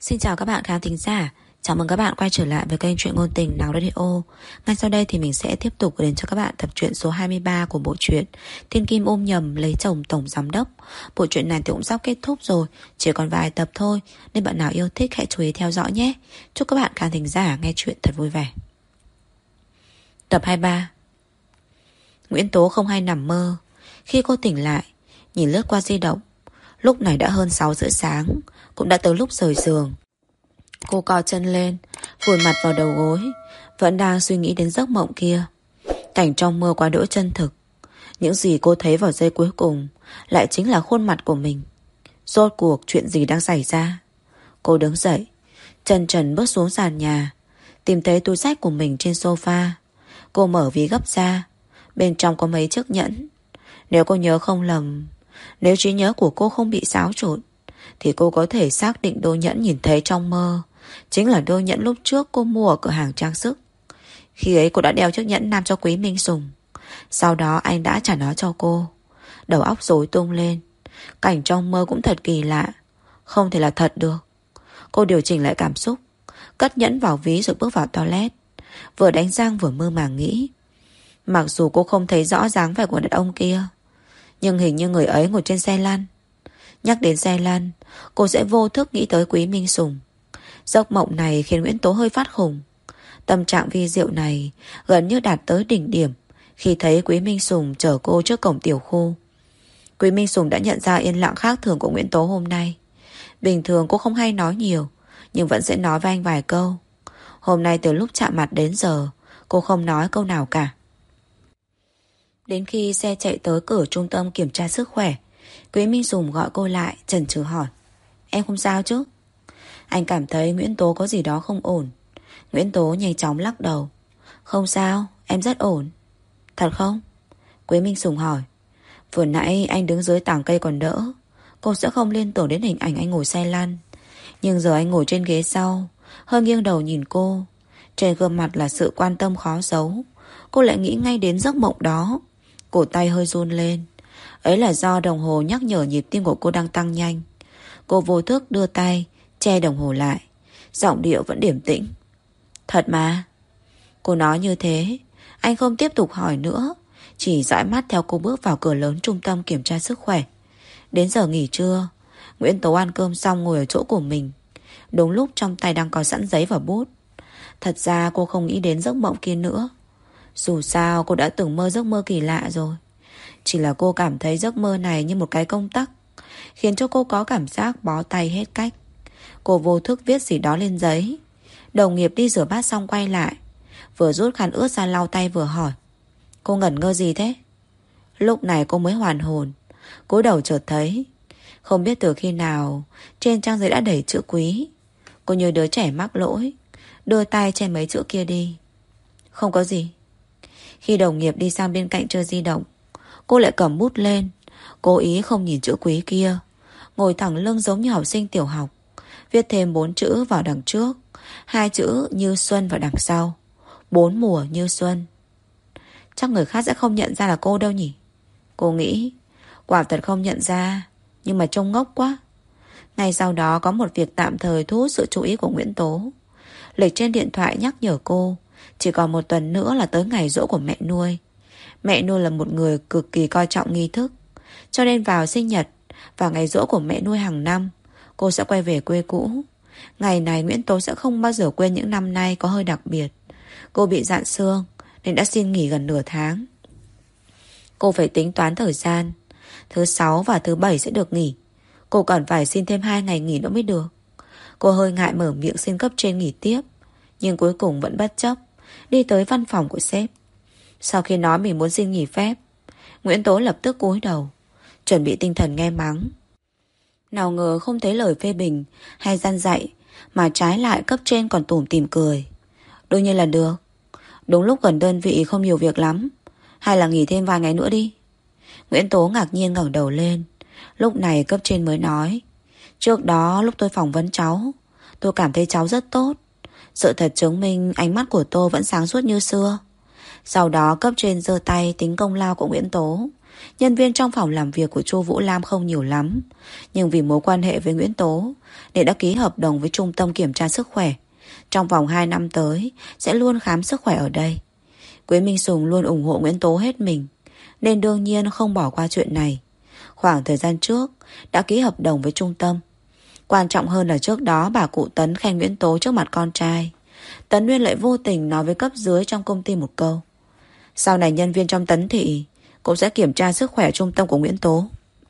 Xin chào các bạn khán thính giả. Chào mừng các bạn quay trở lại với kênh truyện ngôn tình Náo Radio. Ngay sau đây thì mình sẽ tiếp tục gửi đến cho các bạn tập truyện số 23 của bộ truyện Thiên Kim ôm nhầm lấy chồng tổng giám đốc. Bộ truyện này thì cũng sắp kết thúc rồi, chỉ còn vài tập thôi, nên bạn nào yêu thích hãy chú ý theo dõi nhé. Chúc các bạn khán thính giả nghe truyện thật vui vẻ. Tập 23. Nguyễn Tố không hay nằm mơ. Khi cô tỉnh lại, nhìn lướt qua di động, lúc này đã hơn 6 rưỡi sáng, cũng đã tới lúc rời giường. Cô co chân lên, vùi mặt vào đầu gối, vẫn đang suy nghĩ đến giấc mộng kia. Cảnh trong mơ quá đỗi chân thực. Những gì cô thấy vào giây cuối cùng lại chính là khuôn mặt của mình. Rốt cuộc chuyện gì đang xảy ra? Cô đứng dậy, chân trần bước xuống sàn nhà, tìm thấy túi xách của mình trên sofa. Cô mở ví gấp ra, bên trong có mấy chiếc nhẫn. Nếu cô nhớ không lầm, nếu trí nhớ của cô không bị xáo trộn, thì cô có thể xác định đôi nhẫn nhìn thấy trong mơ chính là đôi nhẫn lúc trước cô mua ở cửa hàng trang sức. Khi ấy cô đã đeo chiếc nhẫn nam cho Quý Minh Sùng, sau đó anh đã trả nó cho cô. Đầu óc rối tung lên. Cảnh trong mơ cũng thật kỳ lạ, không thể là thật được. Cô điều chỉnh lại cảm xúc, cất nhẫn vào ví rồi bước vào toilet, vừa đánh răng vừa mơ màng nghĩ. Mặc dù cô không thấy rõ dáng vẻ của đàn ông kia, nhưng hình như người ấy ngồi trên xe lăn. Nhắc đến xe lăn, cô sẽ vô thức nghĩ tới Quý Minh Sùng. Giấc mộng này khiến Nguyễn Tố hơi phát khùng. Tâm trạng vi diệu này gần như đạt tới đỉnh điểm khi thấy Quý Minh Sùng chở cô trước cổng tiểu khu. Quý Minh Sùng đã nhận ra yên lặng khác thường của Nguyễn Tố hôm nay. Bình thường cô không hay nói nhiều, nhưng vẫn sẽ nói với anh vài câu. Hôm nay từ lúc chạm mặt đến giờ, cô không nói câu nào cả. Đến khi xe chạy tới cửa trung tâm kiểm tra sức khỏe, Quý Minh Sùng gọi cô lại, chần chừ hỏi: Em không sao chứ? Anh cảm thấy Nguyễn Tố có gì đó không ổn. Nguyễn Tố nhanh chóng lắc đầu: Không sao, em rất ổn. Thật không? Quý Minh Sùng hỏi. Vừa nãy anh đứng dưới tảng cây còn đỡ, cô sẽ không liên tưởng đến hình ảnh anh ngồi xe lăn. Nhưng giờ anh ngồi trên ghế sau, hơi nghiêng đầu nhìn cô, trên gương mặt là sự quan tâm khó giấu. Cô lại nghĩ ngay đến giấc mộng đó. Cổ tay hơi run lên. Ấy là do đồng hồ nhắc nhở nhịp tim của cô đang tăng nhanh. Cô vô thức đưa tay che đồng hồ lại, giọng điệu vẫn điềm tĩnh. Thật mà. Cô nói như thế, anh không tiếp tục hỏi nữa, chỉ dõi mắt theo cô bước vào cửa lớn trung tâm kiểm tra sức khỏe. Đến giờ nghỉ trưa, Nguyễn Tố ăn cơm xong ngồi ở chỗ của mình. Đúng lúc trong tay đang có sẵn giấy và bút. Thật ra cô không nghĩ đến giấc mộng kia nữa. Dù sao cô đã từng mơ giấc mơ kỳ lạ rồi. Chỉ là cô cảm thấy giấc mơ này như một cái công tắc, khiến cho cô có cảm giác bó tay hết cách. Cô vô thức viết gì đó lên giấy. Đồng nghiệp đi rửa bát xong quay lại, vừa rút khăn ướt ra lau tay vừa hỏi: Cô ngẩn ngơ gì thế? Lúc này cô mới hoàn hồn, cúi đầu chợt thấy không biết từ khi nào trên trang giấy đã đẩy chữ Quý. Cô như đứa trẻ mắc lỗi, đưa tay che mấy chữ kia đi. Không có gì. Khi đồng nghiệp đi sang bên cạnh chơi di động, cô lại cầm bút lên, cố ý không nhìn chữ Quý kia, ngồi thẳng lưng giống như học sinh tiểu học, viết thêm 4 chữ vào đằng trước, 2 chữ Như Xuân vào đằng sau. 4 mùa như xuân. Chắc người khác sẽ không nhận ra là cô đâu nhỉ? Cô nghĩ. Quả thật không nhận ra, nhưng mà trông ngốc quá. Ngay sau đó có một việc tạm thời thu hút sự chú ý của Nguyễn Tố. Lịch trên điện thoại nhắc nhở cô chỉ còn 1 tuần nữa là tới ngày giỗ của mẹ nuôi. Mẹ nuôi là một người cực kỳ coi trọng nghi thức, cho nên vào sinh nhật và ngày giỗ của mẹ nuôi hàng năm, cô sẽ quay về quê cũ. Ngày này Nguyễn Tố sẽ không bao giờ quên, những năm nay có hơi đặc biệt. Cô bị rạn xương nên đã xin nghỉ gần nửa tháng. Cô phải tính toán thời gian, thứ 6 và thứ 7 sẽ được nghỉ. Cô còn phải xin thêm 2 ngày nghỉ nữa mới được. Cô hơi ngại mở miệng xin cấp trên nghỉ tiếp, nhưng cuối cùng vẫn bất chấp đi tới văn phòng của sếp. Sau khi nói mình muốn xin nghỉ phép, Nguyễn Tố lập tức cúi đầu, chuẩn bị tinh thần nghe mắng. Nào ngờ không thấy lời phê bình hay gian dạy, mà trái lại cấp trên còn tủm tỉm cười. Đương nhiên là được. Đúng lúc gần đơn vị không nhiều việc lắm, hay là nghỉ thêm vài ngày nữa đi. Nguyễn Tố ngạc nhiên ngẩng đầu lên. Lúc này cấp trên mới nói: Trước đó lúc tôi phỏng vấn cháu, tôi cảm thấy cháu rất tốt. Sự thật chứng minh ánh mắt của tôi vẫn sáng suốt như xưa. Sau đó cấp trên giơ tay tính công lao của Nguyễn Tố, Nhân viên trong phòng làm việc của Chu Vũ Lam không nhiều lắm, nhưng vì mối quan hệ với Nguyễn Tố nên đã ký hợp đồng với trung tâm kiểm tra sức khỏe. Trong vòng 2 năm tới sẽ luôn khám sức khỏe ở đây. Quế Minh Sùng luôn ủng hộ Nguyễn Tố hết mình, nên đương nhiên không bỏ qua chuyện này. Khoảng thời gian trước đã ký hợp đồng với trung tâm. Quan trọng hơn là trước đó bà cụ Tấn khen Nguyễn Tố trước mặt con trai. Tấn Nguyên lại vô tình nói với cấp dưới trong công ty một câu: sau này nhân viên trong Tấn Thị cũng sẽ kiểm tra sức khỏe trung tâm của Nguyễn Tố.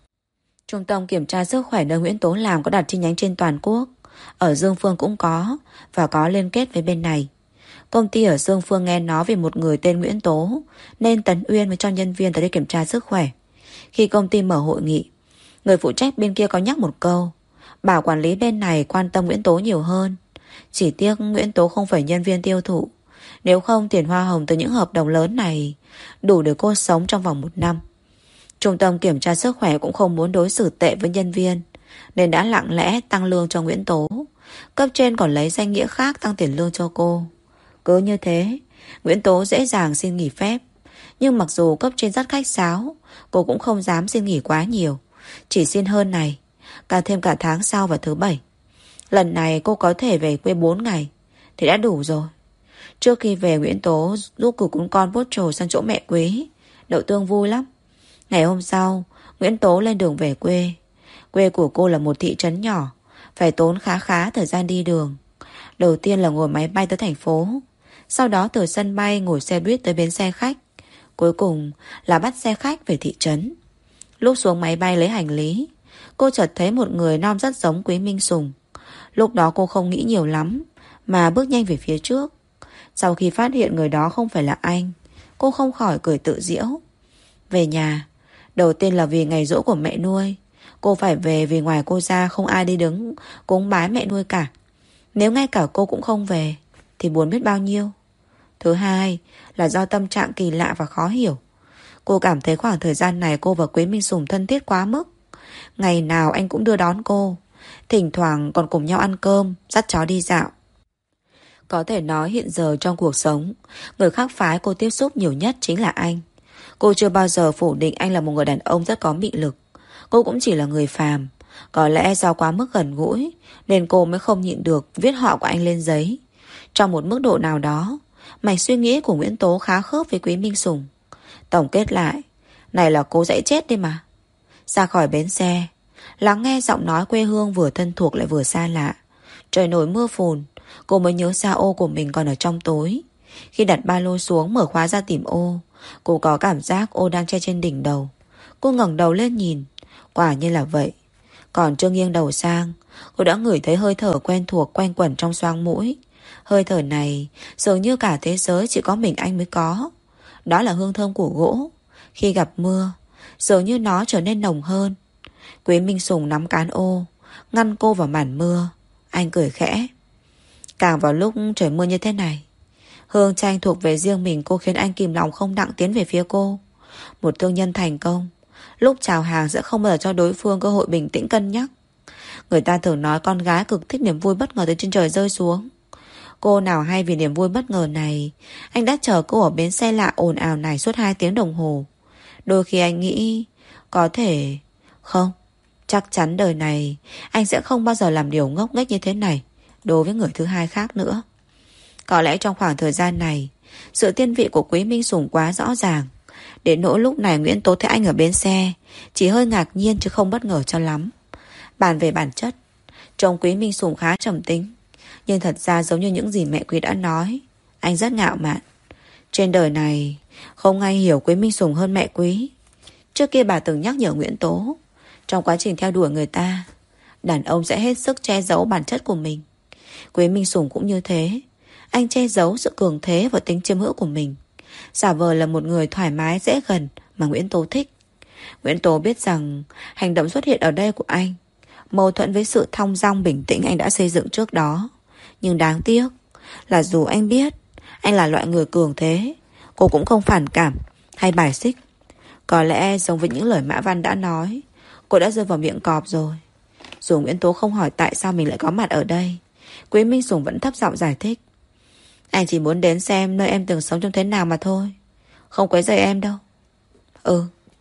Trung tâm kiểm tra sức khỏe nơi Nguyễn Tố làm có đặt chi nhánh trên toàn quốc. Ở Dương Phương cũng có, và có liên kết với bên này. Công ty ở Dương Phương nghe nói về một người tên Nguyễn Tố, nên Tấn Uyên mới cho nhân viên tới đây kiểm tra sức khỏe. Khi công ty mở hội nghị, người phụ trách bên kia có nhắc một câu, bảo quản lý bên này quan tâm Nguyễn Tố nhiều hơn. Chỉ tiếc Nguyễn Tố không phải nhân viên tiêu thụ, nếu không tiền hoa hồng từ những hợp đồng lớn này đủ để cô sống trong vòng 1 năm. Trung tâm kiểm tra sức khỏe cũng không muốn đối xử tệ với nhân viên, nên đã lặng lẽ tăng lương cho Nguyễn Tố. Cấp trên còn lấy danh nghĩa khác tăng tiền lương cho cô. Cứ như thế, Nguyễn Tố dễ dàng xin nghỉ phép. Nhưng mặc dù cấp trên rất khách sáo, cô cũng không dám xin nghỉ quá nhiều, chỉ xin hơn này, thêm cả tháng sau và thứ 7. Lần này cô có thể về quê 4 ngày thì đã đủ rồi. Trước khi về, Nguyễn Tố giúp cử cún con bốt trồi sang chỗ mẹ Quý. Đậu Tương vui lắm. Ngày hôm sau, Nguyễn Tố lên đường về quê. Quê của cô là một thị trấn nhỏ, phải tốn khá thời gian đi đường. Đầu tiên là ngồi máy bay tới thành phố, sau đó từ sân bay ngồi xe buýt tới bến xe khách, cuối cùng là bắt xe khách về thị trấn. Lúc xuống máy bay lấy hành lý, cô chợt thấy một người nom rất giống Quý Minh Sùng. Lúc đó cô không nghĩ nhiều lắm, mà bước nhanh về phía trước. Sau khi phát hiện người đó không phải là anh, cô không khỏi cười tự giễu. Về nhà, đầu tiên là vì ngày giỗ của mẹ nuôi. Cô phải về vì ngoài cô ra không ai đi đứng cúng bái mẹ nuôi cả. Nếu ngay cả cô cũng không về thì buồn biết bao nhiêu. Thứ hai là do tâm trạng kỳ lạ và khó hiểu. Cô cảm thấy khoảng thời gian này cô và Quý Minh Sùng thân thiết quá mức. Ngày nào anh cũng đưa đón cô, thỉnh thoảng còn cùng nhau ăn cơm, dắt chó đi dạo. Có thể nói hiện giờ trong cuộc sống, người khác phái cô tiếp xúc nhiều nhất chính là anh. Cô chưa bao giờ phủ định anh là một người đàn ông rất có mị lực. Cô cũng chỉ là người phàm. Có lẽ do quá mức gần gũi nên cô mới không nhịn được viết họ của anh lên giấy. Trong một mức độ nào đó, mạch suy nghĩ của Nguyễn Tố khá khớp với Quý Minh Sùng. Tổng kết lại, này là cô dễ chết đi mà. Ra khỏi bến xe, lắng nghe giọng nói quê hương vừa thân thuộc lại vừa xa lạ. Trời nổi mưa phùn, cô mới nhớ ra ô của mình còn ở trong tối. Khi đặt ba lô xuống mở khóa ra tìm ô, cô có cảm giác ô đang che trên đỉnh đầu. Cô ngẩng đầu lên nhìn, quả nhiên là vậy. Còn chưa nghiêng đầu sang, cô đã ngửi thấy hơi thở quen thuộc quanh quẩn trong xoang mũi. Hơi thở này dường như cả thế giới chỉ có mình anh mới có. Đó là hương thơm của gỗ. Khi gặp mưa, dường như nó trở nên nồng hơn. Quý Minh Sùng nắm cán ô, ngăn cô vào màn mưa. Anh cười khẽ. Càng vào lúc trời mưa như thế này, hương tranh thuộc về riêng mình cô khiến anh kìm lòng không đặng tiến về phía cô. Một thương nhân thành công, lúc chào hàng sẽ không bao giờ cho đối phương cơ hội bình tĩnh cân nhắc. Người ta thường nói con gái cực thích niềm vui bất ngờ từ trên trời rơi xuống. Cô nào hay vì niềm vui bất ngờ này, anh đã chờ cô ở bến xe lạ ồn ào này suốt 2 tiếng đồng hồ. Đôi khi anh nghĩ có thể... Không, chắc chắn đời này anh sẽ không bao giờ làm điều ngốc nghếch như thế này đối với người thứ hai khác nữa. Có lẽ trong khoảng thời gian này, sự thiên vị của Quý Minh Sùng quá rõ ràng, đến nỗi lúc này Nguyễn Tố thấy anh ở bến xe chỉ hơi ngạc nhiên chứ không bất ngờ cho lắm. Bàn về bản chất, trông Quý Minh Sùng khá trầm tính, nhưng thật ra giống như những gì mẹ Quý đã nói, anh rất ngạo mạn. Trên đời này không ai hiểu Quý Minh Sùng hơn mẹ Quý. Trước kia bà từng nhắc nhở Nguyễn Tố, trong quá trình theo đuổi người ta, đàn ông sẽ hết sức che giấu bản chất của mình. Quý Minh Sùng cũng như thế. Anh che giấu sự cường thế và tính chiếm hữu của mình, giả vờ là một người thoải mái dễ gần mà Nguyễn Tố thích. Nguyễn Tố biết rằng hành động xuất hiện ở đây của anh mâu thuẫn với sự thong dong bình tĩnh anh đã xây dựng trước đó. Nhưng đáng tiếc là dù anh biết anh là loại người cường thế, cô cũng không phản cảm hay bài xích. Có lẽ giống với những lời Mã Văn đã nói, cô đã rơi vào miệng cọp rồi. Dù Nguyễn Tố không hỏi tại sao mình lại có mặt ở đây, Quý Minh Sùng vẫn thấp giọng giải thích. Anh chỉ muốn đến xem nơi em từng sống trong thế nào mà thôi, không quấy rầy em đâu. Ừ,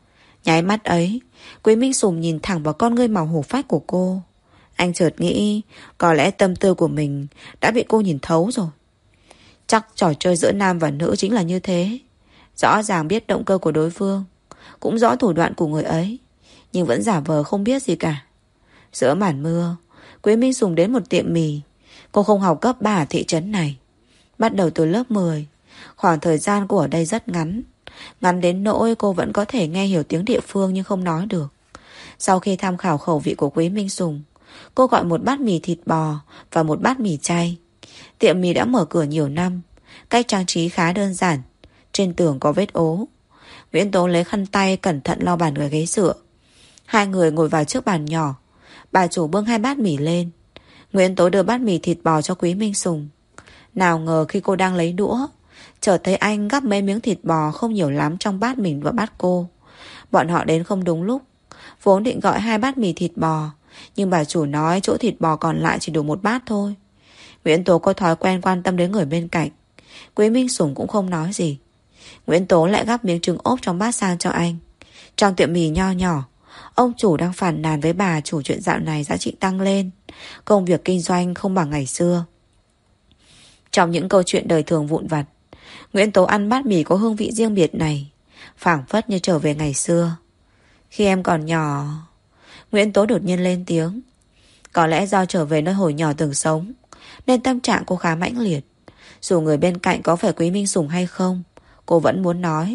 Nháy mắt ấy, Quý Minh Sùng nhìn thẳng vào con ngươi màu hổ phách của cô. Anh chợt nghĩ có lẽ tâm tư của mình đã bị cô nhìn thấu rồi. Chắc trò chơi giữa nam và nữ chính là như thế. Rõ ràng biết động cơ của đối phương, cũng rõ thủ đoạn của người ấy, nhưng vẫn giả vờ không biết gì cả. Giữa màn mưa, Quý Minh Sùng đến một tiệm mì. Cô không học cấp 3 ở thị trấn này, bắt đầu từ lớp 10. Khoảng thời gian cô ở đây rất ngắn, ngắn đến nỗi cô vẫn có thể nghe hiểu tiếng địa phương nhưng không nói được. Sau khi tham khảo khẩu vị của Quý Minh Sùng, cô gọi một bát mì thịt bò và một bát mì chay. Tiệm mì đã mở cửa nhiều năm, cách trang trí khá đơn giản. Trên tường có vết ố. Nguyễn Tố lấy khăn tay cẩn thận lau bàn ở ghế dựa. Hai người ngồi vào trước bàn nhỏ. Bà chủ bưng 2 bát mì lên. Nguyễn Tố đưa bát mì thịt bò cho Quý Minh Sùng. Nào ngờ khi cô đang lấy đũa, chợt thấy anh gắp mấy miếng thịt bò không nhiều lắm trong bát mình và bát cô. Bọn họ đến không đúng lúc. Vốn định gọi 2 bát mì thịt bò, nhưng bà chủ nói chỗ thịt bò còn lại chỉ đủ 1 bát thôi. Nguyễn Tố có thói quen quan tâm đến người bên cạnh. Quý Minh Sùng cũng không nói gì. Nguyễn Tố lại gắp miếng trứng ốp trong bát sang cho anh. Trong tiệm mì nho nhỏ, ông chủ đang phàn nàn với bà chủ chuyện dạo này giá trị tăng lên, công việc kinh doanh không bằng ngày xưa. Trong những câu chuyện đời thường vụn vặt, Nguyễn Tố ăn bát mì có hương vị riêng biệt này, phảng phất như trở về ngày xưa. Khi em còn nhỏ... Nguyễn Tố đột nhiên lên tiếng. Có lẽ do trở về nơi hồi nhỏ từng sống, nên tâm trạng cô khá mãnh liệt. Dù người bên cạnh có phải Quý Minh Sùng hay không, cô vẫn muốn nói.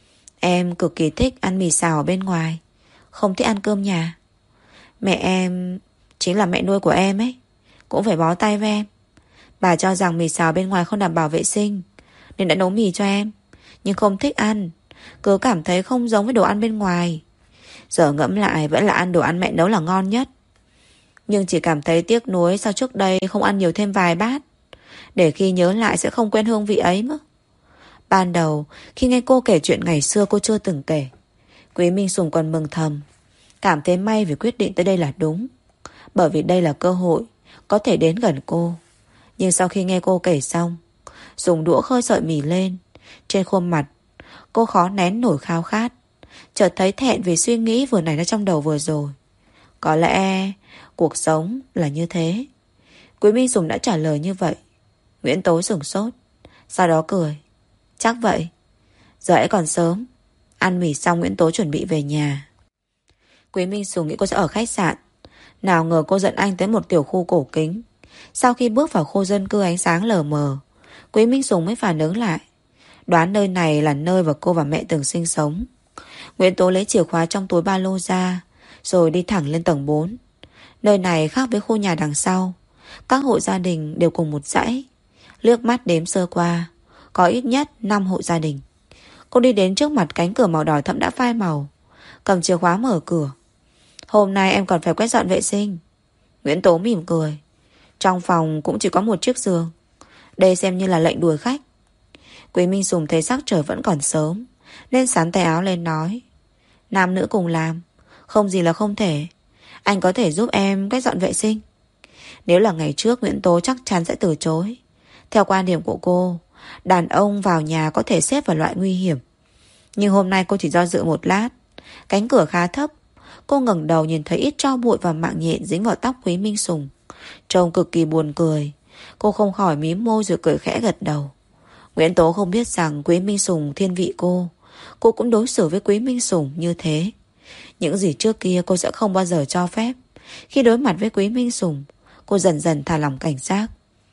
Em cực kỳ thích ăn mì xào ở bên ngoài, không thích ăn cơm nhà. Mẹ em chính là mẹ nuôi của em ấy, cũng phải bó tay với em. Bà cho rằng mì xào bên ngoài không đảm bảo vệ sinh, nên đã nấu mì cho em, nhưng không thích ăn, cứ cảm thấy không giống với đồ ăn bên ngoài. Giờ ngẫm lại vẫn là ăn đồ ăn mẹ nấu là ngon nhất. Nhưng chỉ cảm thấy tiếc nuối sao trước đây không ăn nhiều thêm vài bát, để khi nhớ lại sẽ không quên hương vị ấy nữa. Ban đầu khi nghe cô kể chuyện ngày xưa cô chưa từng kể, Quý Minh Sùng còn mừng thầm, cảm thấy may vì quyết định tới đây là đúng, bởi vì đây là cơ hội có thể đến gần cô. Nhưng sau khi nghe cô kể xong, dùng đũa khơi sợi mì lên, trên khuôn mặt cô khó nén nổi khao khát, chợt thấy thẹn vì suy nghĩ vừa nảy ra trong đầu vừa rồi. Có lẽ cuộc sống là như thế. Quý Minh Sùng đã trả lời như vậy. Nguyễn Tố sửng sốt, sau đó cười. Chắc vậy. Giờ ấy còn sớm. Ăn mì xong Nguyễn Tố chuẩn bị về nhà. Quý Minh Sùng nghĩ cô sẽ ở khách sạn. Nào ngờ cô dẫn anh tới một tiểu khu cổ kính. Sau khi bước vào khu dân cư ánh sáng lờ mờ, Quý Minh Sùng mới phản ứng lại, đoán nơi này là nơi mà cô và mẹ từng sinh sống. Nguyễn Tố lấy chìa khóa trong túi ba lô ra, rồi đi thẳng lên tầng 4. Nơi này khác với khu nhà đằng sau, các hộ gia đình đều cùng một dãy. Liếc mắt đếm sơ qua, có ít nhất 5 hộ gia đình. Cô đi đến trước mặt cánh cửa màu đỏ thẫm đã phai màu, cầm chìa khóa mở cửa. Hôm nay em còn phải quét dọn vệ sinh. Nguyễn Tố mỉm cười. Trong phòng cũng chỉ có một chiếc giường, đây xem như là lệnh đuổi khách. Quý Minh Sùng thấy sắc trời vẫn còn sớm, nên xắn tay áo lên nói. Nam nữ cùng làm, không gì là không thể. Anh có thể giúp em quét dọn vệ sinh. Nếu là ngày trước, Nguyễn Tố chắc chắn sẽ từ chối. Theo quan điểm của cô, đàn ông vào nhà có thể xếp vào loại nguy hiểm. Nhưng hôm nay cô chỉ do dự một lát. Cánh cửa khá thấp. Cô ngẩng đầu nhìn thấy ít tro bụi và mạng nhện dính vào tóc Quý Minh Sùng, trông cực kỳ buồn cười. Cô không khỏi mím môi rồi cười khẽ gật đầu. Nguyễn Tố không biết rằng Quý Minh Sùng thiên vị cô. Cô cũng đối xử với Quý Minh Sùng như thế. Những gì trước kia cô sẽ không bao giờ cho phép. Khi đối mặt với Quý Minh Sùng, cô dần dần thả lỏng cảnh giác.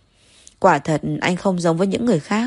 Quả thật anh không giống với những người khác.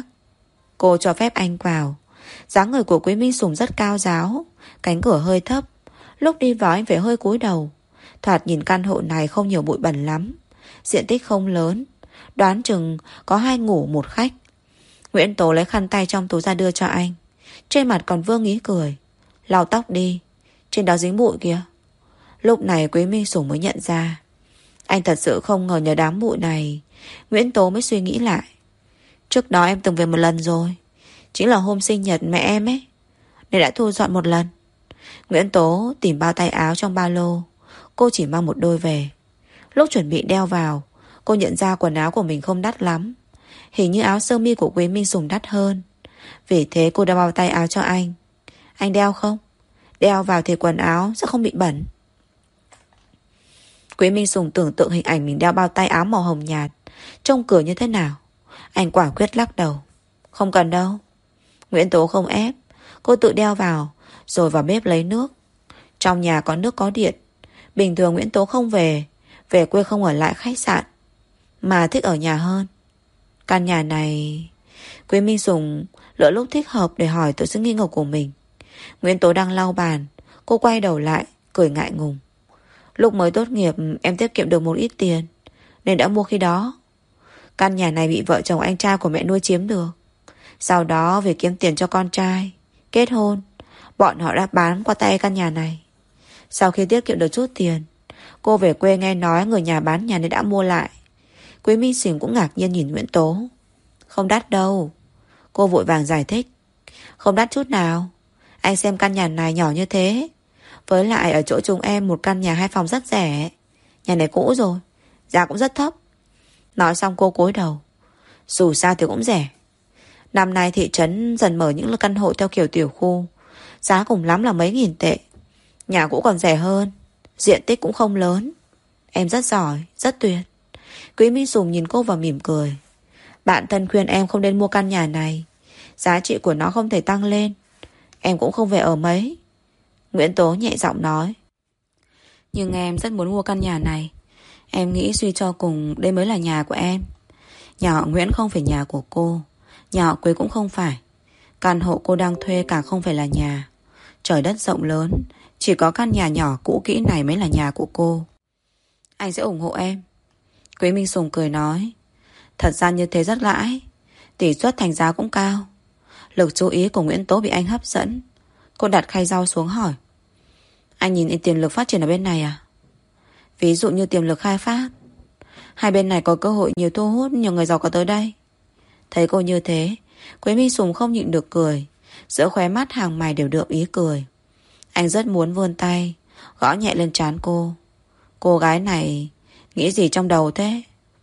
Cô cho phép anh vào. Dáng người của Quý Minh Sùng rất cao ráo, cánh cửa hơi thấp. Lúc đi vào anh phải hơi cúi đầu. Thoạt nhìn căn hộ này không nhiều bụi bẩn lắm, diện tích không lớn, đoán chừng có 2 ngủ 1 khách. Nguyễn Tố lấy khăn tay trong túi ra đưa cho anh, trên mặt còn vương ý cười. Lau tóc đi, trên đó dính bụi kìa. Lúc này Quý Minh Sùng mới nhận ra, anh thật sự không ngờ nhờ đám bụi này. Nguyễn Tố mới suy nghĩ lại. Trước đó em từng về một lần rồi, chính là hôm sinh nhật mẹ em ấy, nên đã thu dọn một lần. Nguyễn Tố tìm bao tay áo trong ba lô. Cô chỉ mang một đôi về. Lúc chuẩn bị đeo vào, cô nhận ra quần áo của mình không đắt lắm. Hình như áo sơ mi của Quý Minh Sùng đắt hơn. Vì thế cô đã bao tay áo cho anh. Anh đeo không? Đeo vào thì quần áo sẽ không bị bẩn. Quý Minh Sùng tưởng tượng hình ảnh mình đeo bao tay áo màu hồng nhạt, trông cửa như thế nào. Anh quả quyết lắc đầu. Không cần đâu. Nguyễn Tố không ép. Cô tự đeo vào, rồi vào bếp lấy nước. Trong nhà có nước có điện. Bình thường Nguyễn Tố không về quê không ở lại khách sạn, mà thích ở nhà hơn. Căn nhà này... Quý Minh Sùng lỡ lúc thích hợp để hỏi tự sự nghi ngờ của mình. Nguyễn Tố đang lau bàn. Cô quay đầu lại, cười ngại ngùng. Lúc mới tốt nghiệp em tiết kiệm được một ít tiền, nên đã mua khi đó. Căn nhà này bị vợ chồng anh trai của mẹ nuôi chiếm được. Sau đó vì kiếm tiền cho con trai, kết hôn, bọn họ đã bán qua tay căn nhà này. Sau khi tiết kiệm được chút tiền, cô về quê nghe nói người nhà bán nhà nên đã mua lại. Quý Minh Sùng cũng ngạc nhiên nhìn Nguyễn Tố. Không đắt đâu. Cô vội vàng giải thích. Không đắt chút nào. Anh xem căn nhà này nhỏ như thế. Với lại ở chỗ chúng em một căn nhà 2 phòng rất rẻ. Nhà này cũ rồi, giá cũng rất thấp. Nói xong cô cúi đầu. Dù sao thì cũng rẻ. Năm nay thị trấn dần mở những căn hộ theo kiểu tiểu khu. Giá cùng lắm là mấy nghìn tệ. Nhà cũ còn rẻ hơn. Diện tích cũng không lớn. Em rất giỏi, rất tuyệt. Quý Minh Sùng nhìn cô và mỉm cười. Bạn thân khuyên em không nên mua căn nhà này. Giá trị của nó không thể tăng lên. Em cũng không về ở mấy. Nguyễn Tố nhẹ giọng nói. Nhưng em rất muốn mua căn nhà này. Em nghĩ suy cho cùng đây mới là nhà của em. Nhà họ Nguyễn không phải nhà của cô. Nhà họ Quế cũng không phải. Căn hộ cô đang thuê càng không phải là nhà. Trời đất rộng lớn, chỉ có căn nhà nhỏ cũ kỹ này mới là nhà của cô. Anh sẽ ủng hộ em. Quý Minh Sùng cười nói. Thật ra như thế rất lãi. Tỷ suất thành giá cũng cao. Lực chú ý của Nguyễn Tố bị anh hấp dẫn. Cô đặt khay rau xuống hỏi. Anh nhìn tiềm lực phát triển ở bên này à? Ví dụ như tiềm lực khai phát. Hai bên này có cơ hội nhiều thu hút nhiều người giàu có tới đây. Thấy cô như thế, Quý Minh Sùng không nhịn được cười. Giữa khóe mắt hàng mày đều được ý cười. Anh rất muốn vươn tay gõ nhẹ lên trán cô. Cô gái này nghĩ gì trong đầu thế?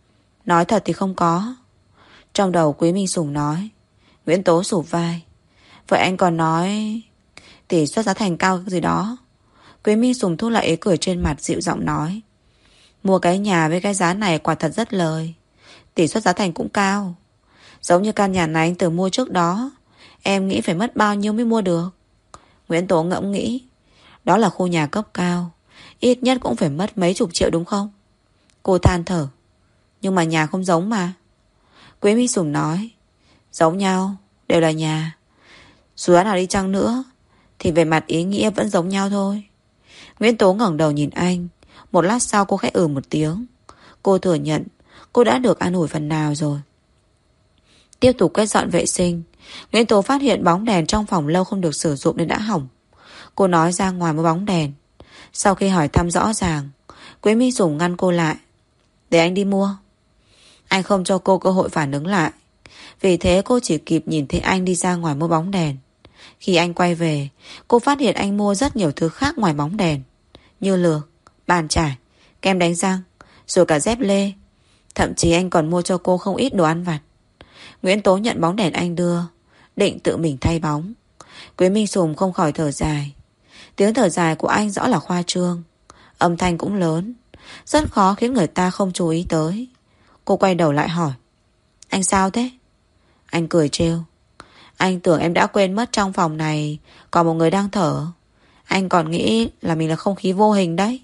Nói thật thì không có. Trong đầu Quý Minh Sùng nói. Nguyễn Tố sụp vai. Vậy anh còn nói tỷ suất giá thành cao gì đó. Quý Minh Sùng thu lại ý cười trên mặt, dịu giọng nói. Mua cái nhà với cái giá này quả thật rất lời. Tỷ suất giá thành cũng cao. Giống như căn nhà này anh từng mua trước đó. Em nghĩ phải mất bao nhiêu mới mua được? Nguyễn Tố ngẫm nghĩ. Đó là khu nhà cấp cao, ít nhất cũng phải mất mấy chục triệu đúng không? Cô than thở. Nhưng mà nhà không giống mà. Quý Minh Sùng nói. Giống nhau, đều là nhà. Dù giá nào đi chăng nữa thì về mặt ý nghĩa vẫn giống nhau thôi. Nguyễn Tố ngẩng đầu nhìn anh. Một lát sau cô khẽ một tiếng. Cô thừa nhận cô đã được an ủi phần nào rồi. Tiếp tục quét dọn vệ sinh. Nguyễn Tố phát hiện bóng đèn trong phòng lâu không được sử dụng nên đã hỏng. Cô nói ra ngoài mua bóng đèn. Sau khi hỏi thăm rõ ràng, Quý Minh Sùng ngăn cô lại. Để anh đi mua. Anh không cho cô cơ hội phản ứng lại. Vì thế cô chỉ kịp nhìn thấy anh đi ra ngoài mua bóng đèn. Khi anh quay về, cô phát hiện anh mua rất nhiều thứ khác ngoài bóng đèn. Như lược, bàn chải, kem đánh răng, rồi cả dép lê. Thậm chí anh còn mua cho cô không ít đồ ăn vặt. Nguyễn Tố nhận bóng đèn anh đưa, định tự mình thay bóng. Quý Minh Sùng không khỏi thở dài. Tiếng thở dài của anh rõ là khoa trương. Âm thanh cũng lớn, rất khó khiến người ta không chú ý tới. Cô quay đầu lại hỏi. Anh sao thế? Anh cười trêu. Anh tưởng em đã quên mất trong phòng này còn một người đang thở. Anh còn nghĩ là mình là không khí vô hình đấy.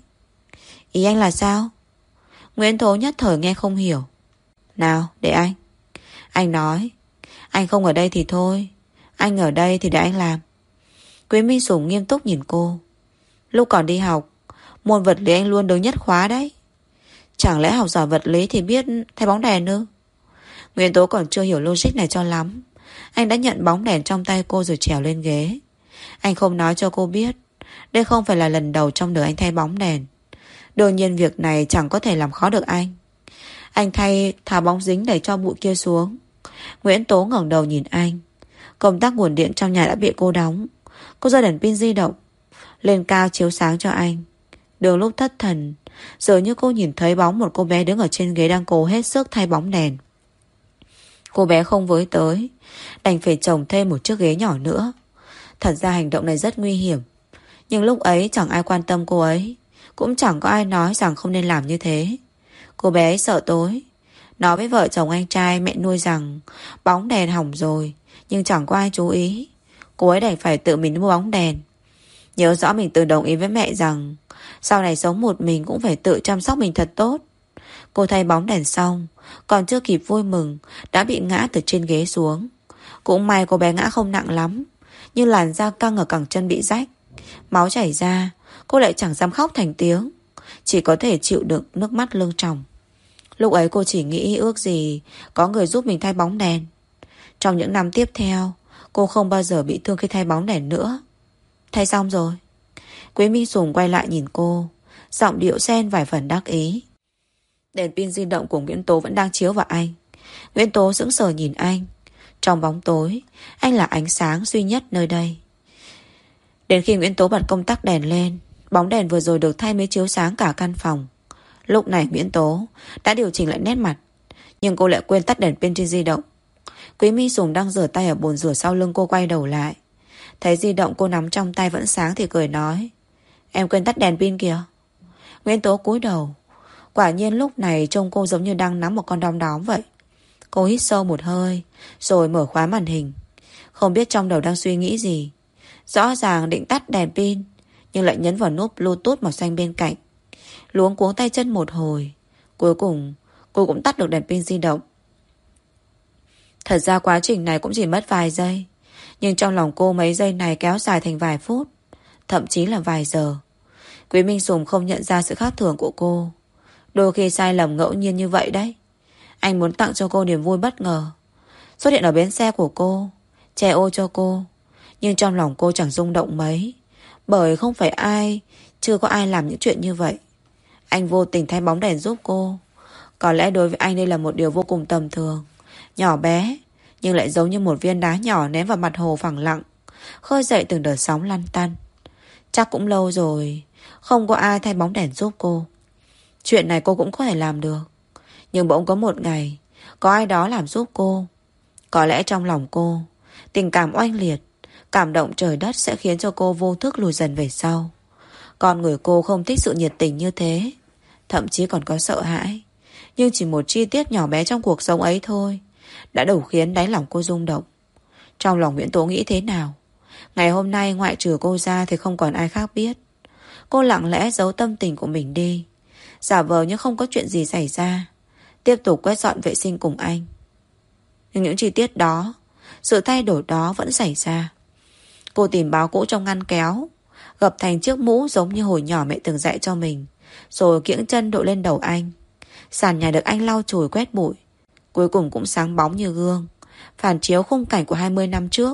Ý anh là sao? Nguyễn Tố nhất thời nghe không hiểu. Nào, để anh. Anh nói. Anh không ở đây thì thôi, anh ở đây thì để anh làm. Quý Minh Sùng nghiêm túc nhìn cô. Lúc còn đi học, môn vật lý anh luôn đứng nhất khóa đấy. Chẳng lẽ học giỏi vật lý thì biết thay bóng đèn ư? Nguyễn Tố còn chưa hiểu logic này cho lắm. Anh đã nhận bóng đèn trong tay cô rồi trèo lên ghế. Anh không nói cho cô biết đây không phải là lần đầu trong đời anh thay bóng đèn. Đương nhiên việc này chẳng có thể làm khó được anh. Anh thả bóng dính đẩy cho bụi kia xuống. Nguyễn Tố ngẩng đầu nhìn anh. Công tắc nguồn điện trong nhà đã bị cô đóng. Cô giơ đèn pin di động lên cao chiếu sáng cho anh. Đường lúc thất thần, giờ như cô nhìn thấy bóng một cô bé đứng ở trên ghế đang cố hết sức thay bóng đèn. Cô bé không với tới, đành phải chồng thêm một chiếc ghế nhỏ nữa. Thật ra hành động này rất nguy hiểm, Nhưng lúc ấy chẳng ai quan tâm cô ấy, cũng chẳng có ai nói rằng không nên làm như thế. Cô bé ấy sợ tối, nói với vợ chồng anh trai mẹ nuôi rằng bóng đèn hỏng rồi, nhưng chẳng có ai chú ý. Cô ấy đành phải tự mình mua bóng đèn. Nhớ rõ mình từng đồng ý với mẹ rằng sau này sống một mình cũng phải tự chăm sóc mình thật tốt. Cô thay bóng đèn xong, còn chưa kịp vui mừng đã bị ngã từ trên ghế xuống. Cũng may cô bé ngã không nặng lắm, nhưng làn da căng ở cẳng chân bị rách, máu chảy ra. Cô lại chẳng dám khóc thành tiếng, chỉ có thể chịu đựng nước mắt lưng tròng. Lúc ấy cô chỉ nghĩ ước gì có người giúp mình thay bóng đèn. Trong những năm tiếp theo, cô không bao giờ bị thương khi thay bóng đèn nữa. Thay xong rồi. Quý Minh Sùng quay lại nhìn cô, giọng điệu xen vài phần đắc ý. Đèn pin di động của Nguyễn Tố vẫn đang chiếu vào anh. Nguyễn Tố sững sờ nhìn anh. Trong bóng tối, anh là ánh sáng duy nhất nơi đây. Đến khi Nguyễn Tố bật công tắc đèn lên, bóng đèn vừa rồi được thay mới chiếu sáng cả căn phòng. Lúc này Nguyễn Tố đã điều chỉnh lại nét mặt, nhưng cô lại quên tắt đèn pin trên di động. Quý Minh Sùng đang rửa tay ở bồn rửa sau lưng cô quay đầu lại, thấy di động cô nắm trong tay vẫn sáng thì cười nói: Em quên tắt đèn pin kìa. Nguyễn Tố cúi đầu. Quả nhiên lúc này trông cô giống như đang nắm một con đom đóm vậy. Cô hít sâu một hơi rồi mở khóa màn hình. Không biết trong đầu đang suy nghĩ gì. Rõ ràng định tắt đèn pin, nhưng lại nhấn vào nút Bluetooth màu xanh bên cạnh. Luống cuống tay chân một hồi, cuối cùng cô cũng tắt được đèn pin di động. Thật ra quá trình này cũng chỉ mất vài giây, nhưng trong lòng cô mấy giây này kéo dài thành vài phút, thậm chí là vài giờ. Quý Minh Sùng không nhận ra sự khác thường của cô. Đôi khi sai lầm ngẫu nhiên như vậy đấy. Anh muốn tặng cho cô niềm vui bất ngờ, xuất hiện ở bến xe của cô, che ô cho cô. Nhưng trong lòng cô chẳng rung động mấy, bởi không phải chưa có ai làm những chuyện như vậy. Anh vô tình thay bóng đèn giúp cô. Có lẽ đối với anh đây là một điều vô cùng tầm thường, nhỏ bé, nhưng lại giống như một viên đá nhỏ ném vào mặt hồ phẳng lặng, khơi dậy từng đợt sóng lăn tăn. Chắc cũng lâu rồi không có ai thay bóng đèn giúp cô. Chuyện này cô cũng có thể làm được. Nhưng bỗng có một ngày có ai đó làm giúp cô. Có lẽ trong lòng cô tình cảm oanh liệt, cảm động trời đất sẽ khiến cho cô vô thức lùi dần về sau. Con người cô không thích sự nhiệt tình như thế, thậm chí còn có sợ hãi. Nhưng chỉ một chi tiết nhỏ bé trong cuộc sống ấy thôi đã đủ khiến đáy lòng cô rung động. Trong lòng Nguyễn Tố nghĩ thế nào? Ngày hôm nay ngoại trừ cô ra thì không còn ai khác biết. Cô lặng lẽ giấu tâm tình của mình đi, giả vờ như không có chuyện gì xảy ra, tiếp tục quét dọn vệ sinh cùng anh. Nhưng những chi tiết đó, sự thay đổi đó vẫn xảy ra. Cô tìm báo cũ trong ngăn kéo, gập thành chiếc mũ giống như hồi nhỏ mẹ từng dạy cho mình, rồi kiễng chân đội lên đầu anh. Sàn nhà được anh lau chùi quét bụi, cuối cùng cũng sáng bóng như gương, phản chiếu khung cảnh của 20 năm trước.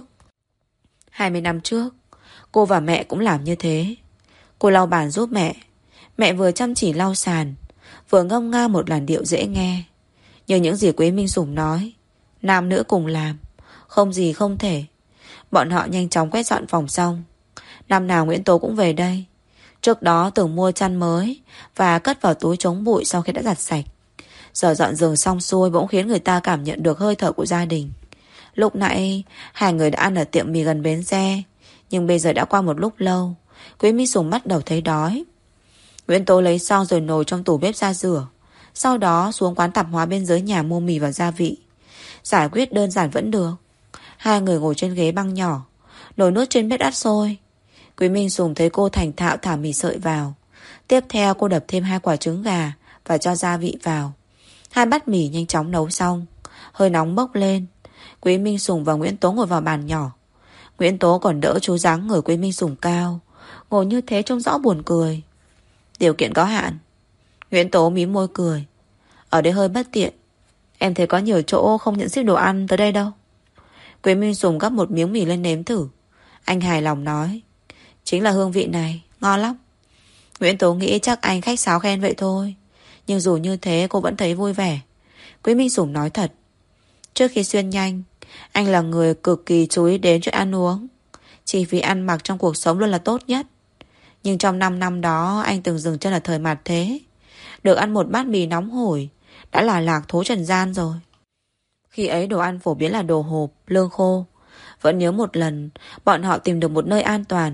20 năm trước, cô và mẹ cũng làm như thế. Cô lau bàn giúp mẹ. Mẹ vừa chăm chỉ lau sàn, vừa ngâm nga một làn điệu dễ nghe. Như những gì Quý Minh Sùng nói, nam nữ cùng làm, không gì không thể. Bọn họ nhanh chóng quét dọn phòng xong. Năm nào Nguyễn Tố cũng về đây. Trước đó từng mua chăn mới và cất vào túi chống bụi sau khi đã giặt sạch. Giờ dọn giường xong xuôi bỗng khiến người ta cảm nhận được hơi thở của gia đình. Lúc nãy hai người đã ăn ở tiệm mì gần bến xe, nhưng bây giờ đã qua một lúc lâu. Quý Minh Sùng bắt đầu thấy đói. Nguyễn Tố lấy xong rồi nồi trong tủ bếp ra rửa, sau đó xuống quán tạp hóa bên dưới nhà mua mì và gia vị. Giải quyết đơn giản vẫn được. Hai người ngồi trên ghế băng nhỏ, nồi nước trên bếp đắt sôi. Quý Minh Sùng thấy cô thành thạo thả mì sợi vào. Tiếp theo cô đập thêm 2 quả trứng gà và cho gia vị vào. 2 bát mì nhanh chóng nấu xong. Hơi nóng bốc lên. Quý Minh Sùng và Nguyễn Tố ngồi vào bàn nhỏ. Nguyễn Tố còn đỡ chú dáng người Quý Minh Sùng cao. Ngồi như thế trông rõ buồn cười. Điều kiện có hạn. Nguyễn Tố mím môi cười. Ở đây hơi bất tiện. Em thấy có nhiều chỗ không nhận ship đồ ăn tới đây đâu. Quý Minh Sùng gắp một miếng mì lên nếm thử. Anh hài lòng nói, chính là hương vị này, ngon lắm. Nguyễn Tố nghĩ chắc anh khách sáo khen vậy thôi, nhưng dù như thế cô vẫn thấy vui vẻ. Quý Minh Sùng nói thật, trước khi xuyên nhanh, anh là người cực kỳ chú ý đến chuyện ăn uống. Chi phí ăn mặc trong cuộc sống luôn là tốt nhất. Nhưng trong 5 năm đó anh từng dừng chân ở thời mạt thế. Được ăn một bát mì nóng hổi đã là lạc thú trần gian rồi. Khi ấy đồ ăn phổ biến là đồ hộp, lương khô. Vẫn nhớ một lần bọn họ tìm được một nơi an toàn,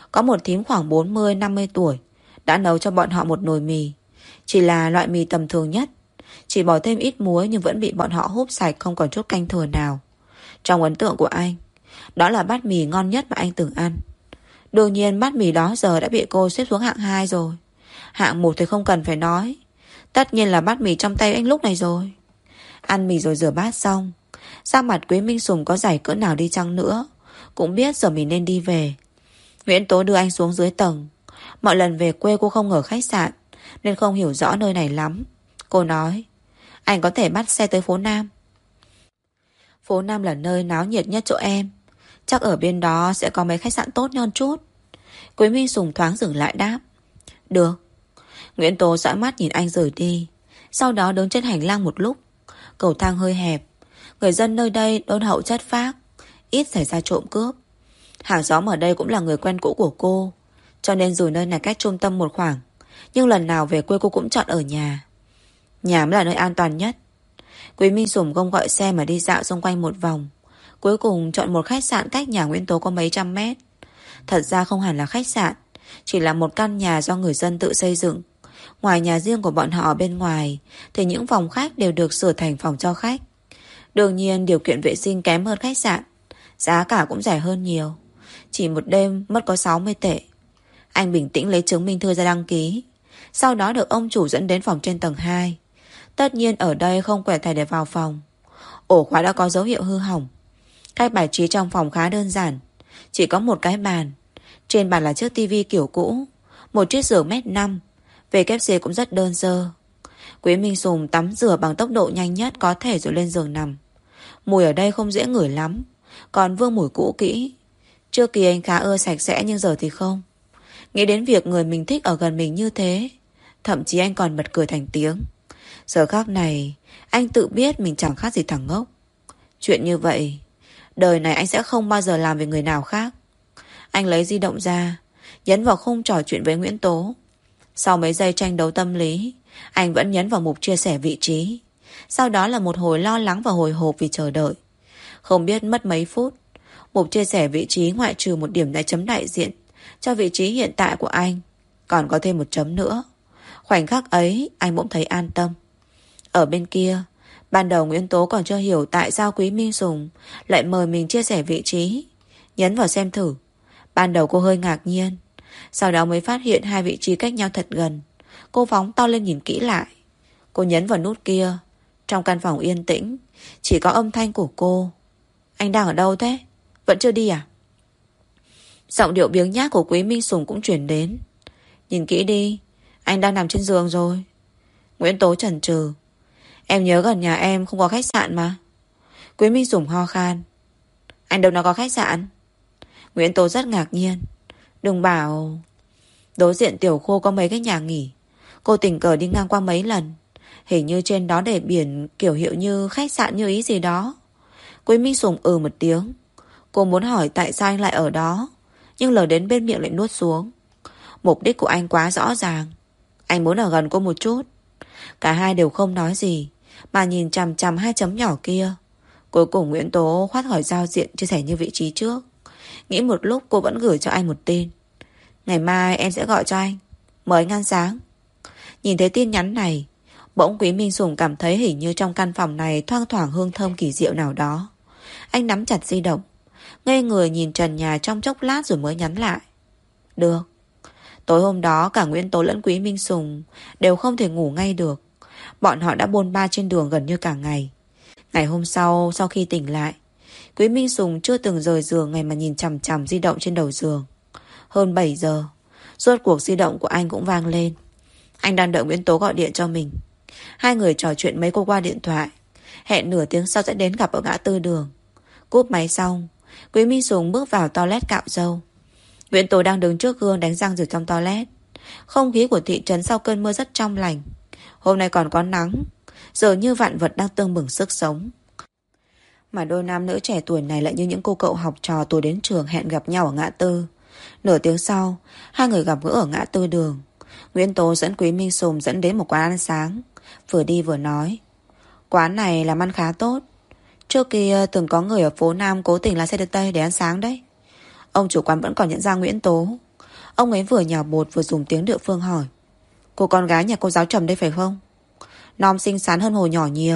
Có một thím khoảng 40-50 tuổi đã nấu cho bọn họ một nồi mì. Chỉ là loại mì tầm thường nhất, chỉ bỏ thêm ít muối nhưng vẫn bị bọn họ húp sạch, không còn chút canh thừa nào. Trong ấn tượng của anh, đó là bát mì ngon nhất mà anh từng ăn. Đương nhiên bát mì đó giờ đã bị cô xếp xuống hạng 2 rồi. Hạng 1 thì không cần phải nói, tất nhiên là bát mì trong tay anh lúc này rồi. Ăn mì rồi rửa bát xong, da mặt Quý Minh Sùng có dày cỡ nào đi chăng nữa cũng biết giờ mình nên đi về. Nguyễn Tố đưa anh xuống dưới tầng. Mọi lần về quê cô không ở khách sạn nên không hiểu rõ nơi này lắm. Cô nói, anh có thể bắt xe tới phố Nam. Phố Nam là nơi náo nhiệt nhất chỗ em, chắc ở bên đó sẽ có mấy khách sạn tốt hơn chút. Quý Minh Sùng thoáng dừng lại đáp, được. Nguyễn Tố dõi mắt nhìn anh rời đi, sau đó đứng trên hành lang một lúc. Cầu thang hơi hẹp, người dân nơi đây đôn hậu chất phác, ít xảy ra trộm cướp. Hàng xóm ở đây cũng là người quen cũ của cô, cho nên dù nơi này cách trung tâm một khoảng, nhưng lần nào về quê cô cũng chọn ở nhà. Nhà mới là nơi an toàn nhất. Quý Minh Sùng không gọi xe mà đi dạo xung quanh một vòng, cuối cùng chọn một khách sạn cách nhà Nguyễn Tố có mấy trăm mét. Thật ra không hẳn là khách sạn, chỉ là một căn nhà do người dân tự xây dựng. Ngoài nhà riêng của bọn họ ở bên ngoài thì những phòng khách đều được sửa thành phòng cho khách. Đương nhiên điều kiện vệ sinh kém hơn khách sạn, giá cả cũng rẻ hơn nhiều. Chỉ một đêm mất có 60 tệ. Anh bình tĩnh lấy chứng minh thư ra đăng ký, sau đó được ông chủ dẫn đến phòng trên tầng 2. Tất nhiên ở đây không quẹt thẻ để vào phòng. Ổ khóa đã có dấu hiệu hư hỏng. Cách bài trí trong phòng khá đơn giản, chỉ có một cái bàn. Trên bàn là chiếc tivi kiểu cũ, một chiếc giường 1m5. WC cũng rất đơn sơ. Quý Minh Sùng tắm rửa bằng tốc độ nhanh nhất có thể rồi lên giường nằm. Mùi ở đây không dễ ngửi lắm, còn vương mùi cũ kỹ. Trước kia anh khá ưa sạch sẽ nhưng giờ thì không. Nghĩ đến việc người mình thích ở gần mình như thế, thậm chí anh còn bật cười thành tiếng. Giờ khắc này anh tự biết mình chẳng khác gì thằng ngốc. Chuyện như vậy đời này anh sẽ không bao giờ làm với người nào khác. Anh lấy di động ra, nhấn vào khung trò chuyện với Nguyễn Tố. Sau mấy giây tranh đấu tâm lý, anh vẫn nhấn vào mục chia sẻ vị trí. Sau đó là một hồi lo lắng và hồi hộp vì chờ đợi. Không biết mất mấy phút, mục chia sẻ vị trí ngoại trừ một điểm đại chấm đại diện cho vị trí hiện tại của anh, còn có thêm một chấm nữa. Khoảnh khắc ấy anh bỗng thấy an tâm. Ở bên kia, ban đầu Nguyễn Tố còn chưa hiểu tại sao Quý Minh Sùng lại mời mình chia sẻ vị trí. Nhấn vào xem thử. Ban đầu cô hơi ngạc nhiên, sau đó mới phát hiện hai vị trí cách nhau thật gần. Cô phóng to lên nhìn kỹ lại. Cô nhấn vào nút kia. Trong căn phòng yên tĩnh, chỉ có âm thanh của cô. Anh đang ở đâu thế? Vẫn chưa đi à? Giọng điệu biếng nhác của Quý Minh Sùng cũng chuyển đến. Nhìn kỹ đi, anh đang nằm trên giường rồi. Nguyễn Tố chần chừ. Em nhớ gần nhà em không có khách sạn mà. Quý Minh Sùng ho khan. Anh đâu nào có khách sạn? Nguyễn Tố rất ngạc nhiên. Đừng bảo... Đối diện Tiểu Khô có mấy cái nhà nghỉ. Cô tình cờ đi ngang qua mấy lần. Hình như trên đó để biển kiểu hiệu như khách sạn như ý gì đó. Quý Minh Sùng một tiếng. Cô muốn hỏi tại sao anh lại ở đó, nhưng lời đến bên miệng lại nuốt xuống. Mục đích của anh quá rõ ràng. Anh muốn ở gần cô một chút. Cả hai đều không nói gì, mà nhìn chằm chằm hai chấm nhỏ kia. Cuối cùng Nguyễn Tố khoát khỏi giao diện chia sẻ như vị trí trước. Nghĩ một lúc cô vẫn gửi cho anh một tin. Ngày mai em sẽ gọi cho anh, mời anh ăn sáng. Nhìn thấy tin nhắn này, bỗng Quý Minh Sùng cảm thấy hình như trong căn phòng này thoang thoảng hương thơm kỳ diệu nào đó. Anh nắm chặt di động, ngây người nhìn trần nhà trong chốc lát rồi mới nhắn lại. Được. Tối hôm đó cả Nguyễn Tố lẫn Quý Minh Sùng đều không thể ngủ ngay được. Bọn họ đã bôn ba trên đường gần như cả ngày. Ngày hôm sau khi tỉnh lại, Quý Minh Sùng chưa từng rời giường ngày mà nhìn chằm chằm di động trên đầu giường. Hơn 7 giờ, rốt cuộc di động của anh cũng vang lên. Anh đang đợi Nguyễn Tố gọi điện cho mình. Hai người trò chuyện mấy câu qua điện thoại, hẹn nửa tiếng sau sẽ đến gặp ở ngã tư đường. Cúp máy xong, Quý Minh Sùng bước vào toilet cạo râu. Nguyễn Tố đang đứng trước gương đánh răng rửa trong toilet. Không khí của thị trấn sau cơn mưa rất trong lành. Hôm nay còn có nắng, dường như vạn vật đang tưng bừng sức sống. Mà đôi nam nữ trẻ tuổi này lại như những cô cậu học trò tuổi đến trường hẹn gặp nhau ở ngã tư. Nửa tiếng sau, hai người gặp gỡ ở ngã tư đường. Nguyễn Tố dẫn Quý Minh Sùng dẫn đến một quán ăn sáng. Vừa đi vừa nói. Quán này làm ăn khá tốt. Trước kia từng có người ở phố Nam cố tình lái xe đến Tây để ăn sáng đấy. Ông chủ quán vẫn còn nhận ra Nguyễn Tố. Ông ấy vừa nhào bột vừa dùng tiếng địa phương hỏi: Cô con gái nhà cô giáo Trầm đây phải không? Nom xinh xắn hơn hồi nhỏ nhiều.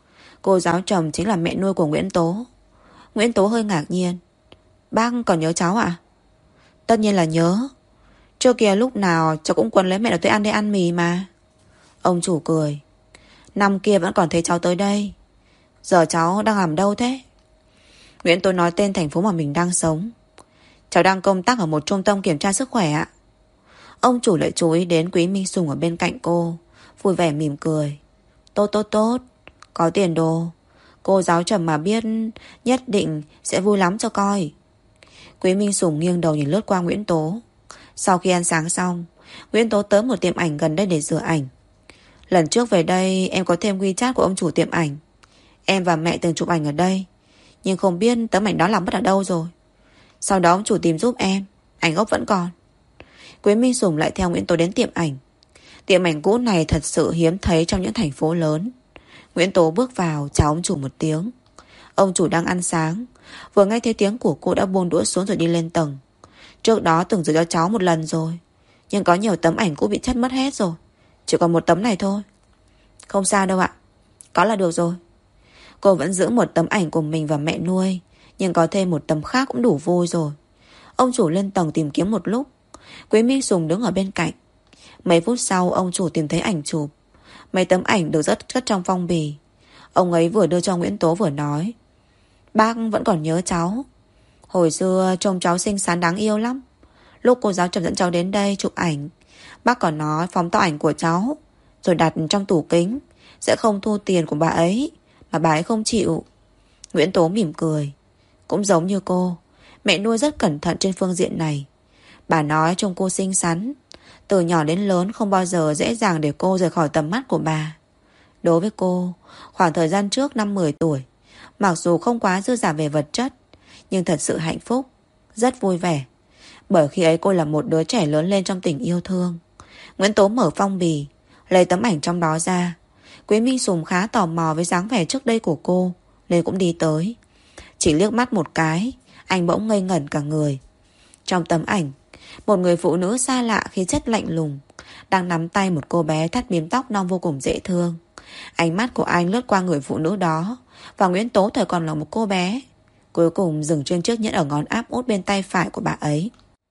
Cô giáo Trầm chính là mẹ nuôi của Nguyễn Tố. Nguyễn Tố hơi ngạc nhiên: Bác còn nhớ cháu ạ? Tất nhiên là nhớ. Trước kia lúc nào cháu cũng quấn lấy mẹ nó tới ăn đây ăn mì mà. Ông chủ cười: Năm kia vẫn còn thấy cháu tới đây. Giờ cháu đang làm đâu thế? Nguyễn Tố nói tên thành phố mà mình đang sống. Cháu đang công tác ở một trung tâm kiểm tra sức khỏe ạ. Ông chủ lại chú ý đến Quý Minh Sùng ở bên cạnh cô, vui vẻ mỉm cười: Tốt tốt tốt, có tiền đồ. Cô giáo Trầm mà biết nhất định sẽ vui lắm cho coi. Quý Minh Sùng nghiêng đầu nhìn lướt qua Nguyễn Tố. Sau khi ăn sáng xong, Nguyễn Tố tới một tiệm ảnh gần đây để rửa ảnh. Lần trước về đây em có thêm WeChat của ông chủ tiệm ảnh. Em và mẹ từng chụp ảnh ở đây, nhưng không biết tấm ảnh đó làm mất ở đâu rồi. Sau đó ông chủ tìm giúp em, ảnh gốc vẫn còn. Quý Minh Sùng lại theo Nguyễn Tố đến tiệm ảnh. Tiệm ảnh cũ này thật sự hiếm thấy trong những thành phố lớn. Nguyễn Tố bước vào chào ông chủ một tiếng. Ông chủ đang ăn sáng, vừa nghe thấy tiếng của cô đã buông đũa xuống rồi đi lên tầng. Trước đó từng rửa cho cháu một lần rồi, nhưng có nhiều tấm ảnh cũ bị chất mất hết rồi. Chỉ còn một tấm này thôi. Không sao đâu ạ, có là được rồi. Cô vẫn giữ một tấm ảnh của mình và mẹ nuôi, nhưng có thêm một tấm khác cũng đủ vui rồi. Ông chủ lên tầng tìm kiếm một lúc. Quý Minh Sùng đứng ở bên cạnh. Mấy phút sau ông chủ tìm thấy ảnh chụp. Mấy tấm ảnh được cất trong phong bì. Ông ấy vừa đưa cho Nguyễn Tố vừa nói: Bác vẫn còn nhớ cháu. Hồi xưa trông cháu xinh xắn đáng yêu lắm. Lúc cô giáo Trầm dẫn cháu đến đây chụp ảnh, bác còn nói phóng to ảnh của cháu rồi đặt trong tủ kính, sẽ không thu tiền của bà ấy. Mà bà ấy không chịu. Nguyễn Tố mỉm cười: Cũng giống như cô, mẹ nuôi rất cẩn thận trên phương diện này. Bà nói trông cô xinh xắn, từ nhỏ đến lớn không bao giờ dễ dàng để cô rời khỏi tầm mắt của bà. Đối với cô, khoảng thời gian trước năm 10 tuổi, mặc dù không quá dư dả về vật chất, nhưng thật sự hạnh phúc, rất vui vẻ. Bởi khi ấy cô là một đứa trẻ lớn lên trong tình yêu thương. Nguyễn Tố mở phong bì, lấy tấm ảnh trong đó ra. Quý Minh Sùng khá tò mò với dáng vẻ trước đây của cô, nên cũng đi tới. Chỉ liếc mắt một cái, anh bỗng ngây ngẩn cả người. Trong tấm ảnh, một người phụ nữ xa lạ khí chất lạnh lùng đang nắm tay một cô bé thắt bím tóc non vô cùng dễ thương. Ánh mắt của anh lướt qua người phụ nữ đó, và Nguyễn Tố thời còn là một cô bé, cuối cùng dừng trên chiếc nhẫn ở ngón áp út bên tay phải của bà ấy.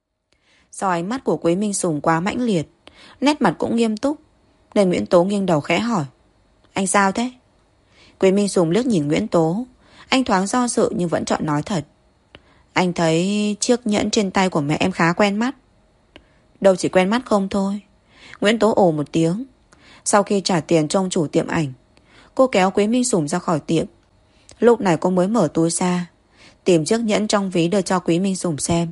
Do ánh mắt của Quý Minh Sùng quá mãnh liệt, nét mặt cũng nghiêm túc, nên Nguyễn Tố nghiêng đầu khẽ hỏi: Anh sao thế? Quý Minh Sùng liếc nhìn Nguyễn Tố. Anh thoáng do dự nhưng vẫn chọn nói thật: Anh thấy chiếc nhẫn trên tay của mẹ em khá quen mắt. Đâu chỉ quen mắt không thôi. Nguyễn Tố ồ một tiếng. Sau khi trả tiền cho ông chủ tiệm ảnh, cô kéo Quý Minh Sùng ra khỏi tiệm. Lúc này cô mới mở túi ra, tìm chiếc nhẫn trong ví đưa cho Quý Minh Sùng xem.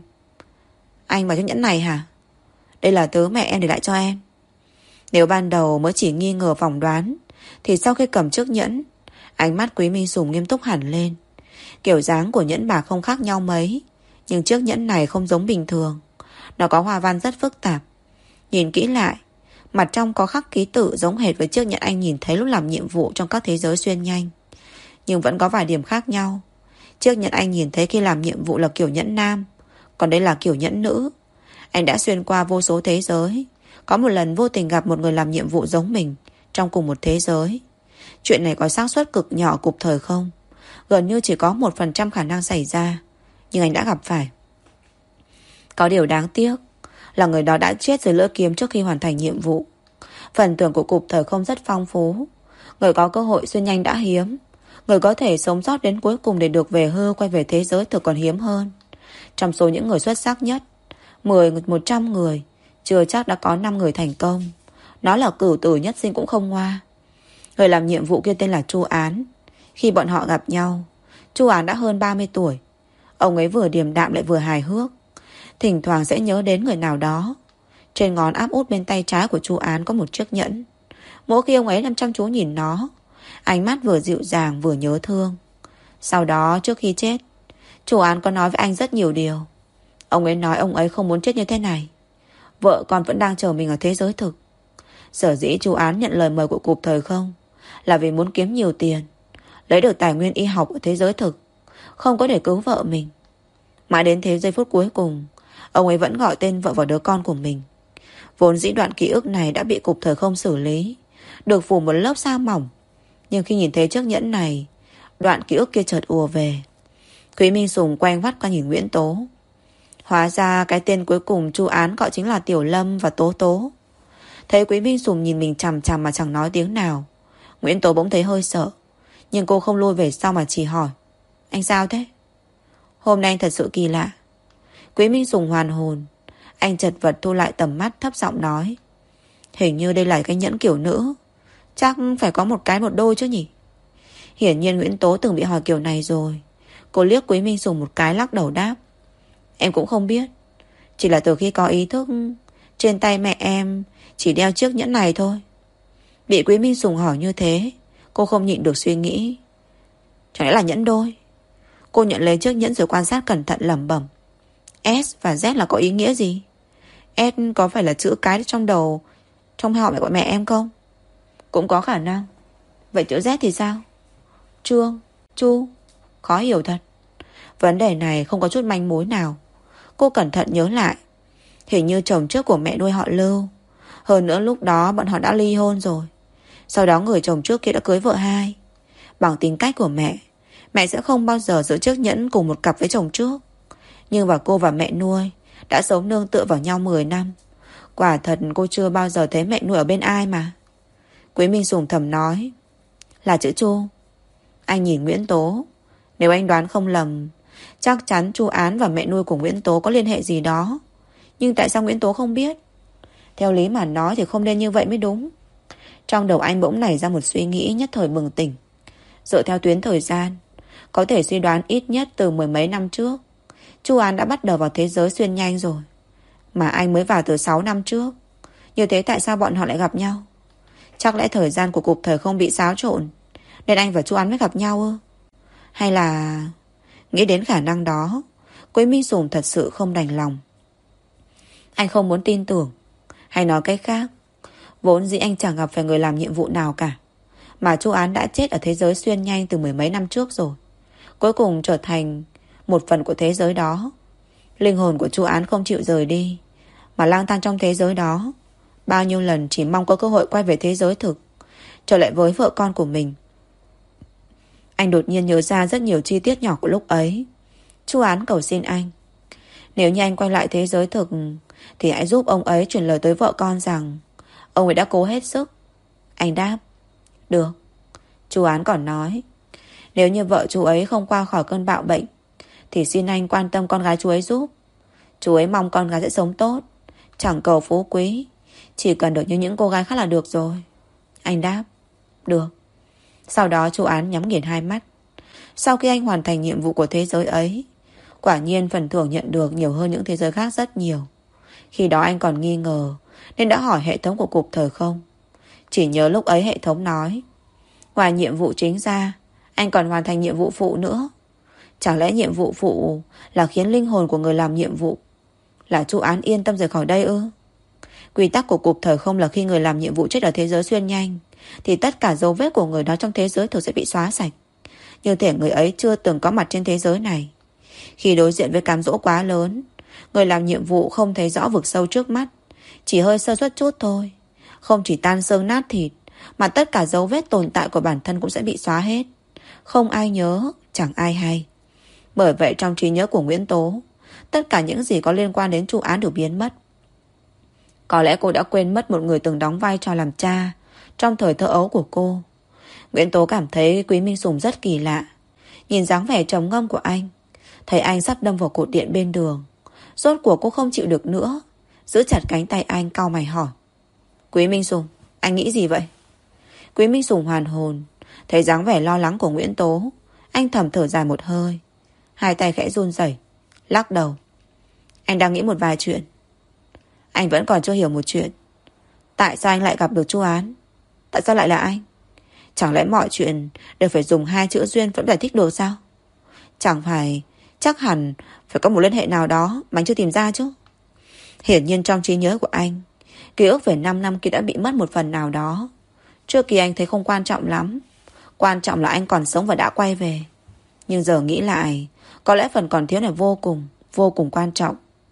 Anh vào chiếc nhẫn này hả? Đây là thứ mẹ em để lại cho em. Nếu ban đầu mới chỉ nghi ngờ phỏng đoán, thì sau khi cầm chiếc nhẫn, ánh mắt Quý Minh Sùng nghiêm túc hẳn lên. Kiểu dáng của nhẫn bạc không khác nhau mấy, nhưng chiếc nhẫn này không giống bình thường. Nó có hoa văn rất phức tạp. Nhìn kỹ lại, mặt trong có khắc ký tự giống hệt với chiếc nhẫn anh nhìn thấy lúc làm nhiệm vụ trong các thế giới xuyên nhanh. Nhưng vẫn có vài điểm khác nhau. Chiếc nhẫn anh nhìn thấy khi làm nhiệm vụ là kiểu nhẫn nam, còn đây là kiểu nhẫn nữ. Anh đã xuyên qua vô số thế giới, có một lần vô tình gặp một người làm nhiệm vụ giống mình trong cùng một thế giới. Chuyện này có xác suất cực nhỏ cụp thời không? Gần như chỉ có 1% khả năng xảy ra, nhưng anh đã gặp phải. Có điều đáng tiếc là người đó đã chết dưới lưỡi kiếm trước khi hoàn thành nhiệm vụ. Phần thưởng của cụp thời không rất phong phú. Người có cơ hội xuyên nhanh đã hiếm. Người có thể sống sót đến cuối cùng để được về hưu quay về thế giới thực còn hiếm hơn. Trong số những người xuất sắc nhất, 10-100 người, chưa chắc đã có 5 người thành công. Nó là cửu tử nhất sinh cũng không ngoa. Người làm nhiệm vụ kia tên là Chu Án. Khi bọn họ gặp nhau, Chu Án đã hơn 30 tuổi. Ông ấy vừa điềm đạm lại vừa hài hước. Thỉnh thoảng sẽ nhớ đến người nào đó. Trên ngón áp út bên tay trái của Chu Án có một chiếc nhẫn. Mỗi khi ông ấy đang chăm chú nhìn nó, ánh mắt vừa dịu dàng vừa nhớ thương. Sau đó trước khi chết, Chu Án có nói với anh rất nhiều điều. Ông ấy nói ông ấy không muốn chết như thế này. Vợ con vẫn đang chờ mình ở thế giới thực. Sở dĩ Chu Án nhận lời mời của cụp thời không là vì muốn kiếm nhiều tiền, lấy được tài nguyên y học ở thế giới thực, không có để cứu vợ mình. Mãi đến thế giây phút cuối cùng, Ông ấy vẫn gọi tên vợ và đứa con của mình. Vốn dĩ đoạn ký ức này đã bị cục thời không xử lý, được phủ một lớp sa mỏng. Nhưng khi nhìn thấy chiếc nhẫn này, đoạn ký ức kia chợt ùa về. Quý Minh Sùng quay mắt qua nhìn Nguyễn Tố. Hóa ra cái tên cuối cùng Chu Án gọi chính là Tiểu Lâm và Tố Tố. Thấy Quý Minh Sùng nhìn mình chằm chằm mà chẳng nói tiếng nào, Nguyễn Tố bỗng thấy hơi sợ. Nhưng cô không lui về sau mà chỉ hỏi: Anh sao thế? Hôm nay anh thật sự kỳ lạ. Quý Minh Sùng hoàn hồn. Anh chật vật thu lại tầm mắt, thấp giọng nói: Hình như đây là cái nhẫn kiểu nữ. Chắc phải có một cái một đôi chứ nhỉ? Hiển nhiên Nguyễn Tố từng bị hỏi kiểu này rồi. Cô liếc Quý Minh Sùng một cái, lắc đầu đáp: Em cũng không biết. Chỉ là từ khi có ý thức, trên tay mẹ em chỉ đeo chiếc nhẫn này thôi. Bị Quý Minh Sùng hỏi như thế, cô không nhịn được suy nghĩ. Chẳng lẽ là nhẫn đôi? Cô nhận lấy chiếc nhẫn rồi quan sát cẩn thận, lẩm bẩm: S và Z là có ý nghĩa gì? S có phải là chữ cái trong đầu, trong họ mẹ của mẹ em không? Cũng có khả năng. Vậy chữ Z thì sao? Trương, Chu. Khó hiểu thật. Vấn đề này không có chút manh mối nào. Cô cẩn thận nhớ lại. Hình như chồng trước của mẹ nuôi họ Lưu. Hơn nữa lúc đó bọn họ đã ly hôn rồi. Sau đó người chồng trước kia đã cưới vợ hai. Bằng tính cách của mẹ sẽ không bao giờ giữ chiếc nhẫn cùng một cặp với chồng trước. Nhưng mà cô và mẹ nuôi đã sống nương tựa vào nhau 10 năm. Quả thật cô chưa bao giờ thấy mẹ nuôi ở bên ai mà. Quý Minh Sùng thầm nói: Là chữ Chu. Anh nhìn Nguyễn Tố. Nếu anh đoán không lầm, chắc chắn Chu Án và mẹ nuôi của Nguyễn Tố có liên hệ gì đó. Nhưng tại sao Nguyễn Tố không biết? Theo lý mà nói thì không nên như vậy mới đúng. Trong đầu anh bỗng nảy ra một suy nghĩ, nhất thời bừng tỉnh. Dựa theo tuyến thời gian, có thể suy đoán ít nhất từ 10 mấy năm trước, Chu Án đã bắt đầu vào thế giới xuyên nhanh rồi. Mà anh mới vào từ 6 năm trước. Như thế tại sao bọn họ lại gặp nhau? Chắc lẽ thời gian của cục thời không bị xáo trộn, nên anh và Chu Án mới gặp nhau ư? Hay là... Nghĩ đến khả năng đó, Quý Minh Sùng thật sự không đành lòng. Anh không muốn tin tưởng. Hay nói cách khác, vốn dĩ anh chẳng gặp phải người làm nhiệm vụ nào cả, mà Chu Án đã chết ở thế giới xuyên nhanh từ 10 mấy năm trước rồi. Cuối cùng trở thành một phần của thế giới đó. Linh hồn của Chu Án không chịu rời đi, mà lang thang trong thế giới đó. Bao nhiêu lần chỉ mong có cơ hội quay về thế giới thực, trở lại với vợ con của mình. Anh đột nhiên nhớ ra rất nhiều chi tiết nhỏ của lúc ấy. Chu Án cầu xin anh: Nếu như anh quay lại thế giới thực thì hãy giúp ông ấy truyền lời tới vợ con rằng ông ấy đã cố hết sức. Anh đáp: Được. Chu Án còn nói: Nếu như vợ chú ấy không qua khỏi cơn bạo bệnh thì xin anh quan tâm con gái chú ấy giúp. Chú ấy mong con gái sẽ sống tốt, chẳng cầu phú quý, chỉ cần được như những cô gái khác là được rồi. Anh đáp: Được. Sau đó Chu Án nhắm nghiền hai mắt. Sau khi anh hoàn thành nhiệm vụ của thế giới ấy, quả nhiên phần thưởng nhận được nhiều hơn những thế giới khác rất nhiều. Khi đó anh còn nghi ngờ, nên đã hỏi hệ thống của cục thời không. Chỉ nhớ lúc ấy hệ thống nói: Ngoài nhiệm vụ chính ra, anh còn hoàn thành nhiệm vụ phụ nữa. Chẳng lẽ nhiệm vụ phụ là khiến linh hồn của người làm nhiệm vụ, là Chu Án yên tâm rời khỏi đây ư? Quy tắc của cục thời không là khi người làm nhiệm vụ chết ở thế giới xuyên nhanh thì tất cả dấu vết của người đó trong thế giới thực sẽ bị xóa sạch, như thể người ấy chưa từng có mặt trên thế giới này. Khi đối diện với cám dỗ quá lớn, người làm nhiệm vụ không thấy rõ vực sâu trước mắt, chỉ hơi sơ suất chút thôi, không chỉ tan xương nát thịt, mà tất cả dấu vết tồn tại của bản thân cũng sẽ bị xóa hết. Không ai nhớ, chẳng ai hay. Bởi vậy trong trí nhớ của Nguyễn Tố, tất cả những gì có liên quan đến Chu Án đều biến mất. Có lẽ cô đã quên mất một người từng đóng vai trò làm cha trong thời thơ ấu của cô. Nguyễn Tố cảm thấy Quý Minh Sùng rất kỳ lạ. Nhìn dáng vẻ trầm ngâm của anh, thấy anh sắp đâm vào cột điện bên đường. Rốt cuộc cô không chịu được nữa, giữ chặt cánh tay anh, cau mày hỏi: Quý Minh Sùng, anh nghĩ gì vậy? Quý Minh Sùng hoàn hồn. Thấy dáng vẻ lo lắng của Nguyễn Tố, anh thầm thở dài một hơi, hai tay khẽ run rẩy, lắc đầu: Anh đang nghĩ một vài chuyện. Anh vẫn còn chưa hiểu một chuyện. Tại sao anh lại gặp được Chu Án? Tại sao lại là anh? Chẳng lẽ mọi chuyện đều phải dùng hai chữ duyên vẫn giải thích được sao? Chẳng phải chắc hẳn phải có một liên hệ nào đó mà anh chưa tìm ra chứ? Hiển nhiên trong trí nhớ của anh, ký ức về 5 năm kia đã bị mất một phần nào đó. Trước kia anh thấy không quan trọng lắm, quan trọng là anh còn sống và đã quay về. Nhưng giờ nghĩ lại, có lẽ phần còn thiếu này vô cùng quan trọng.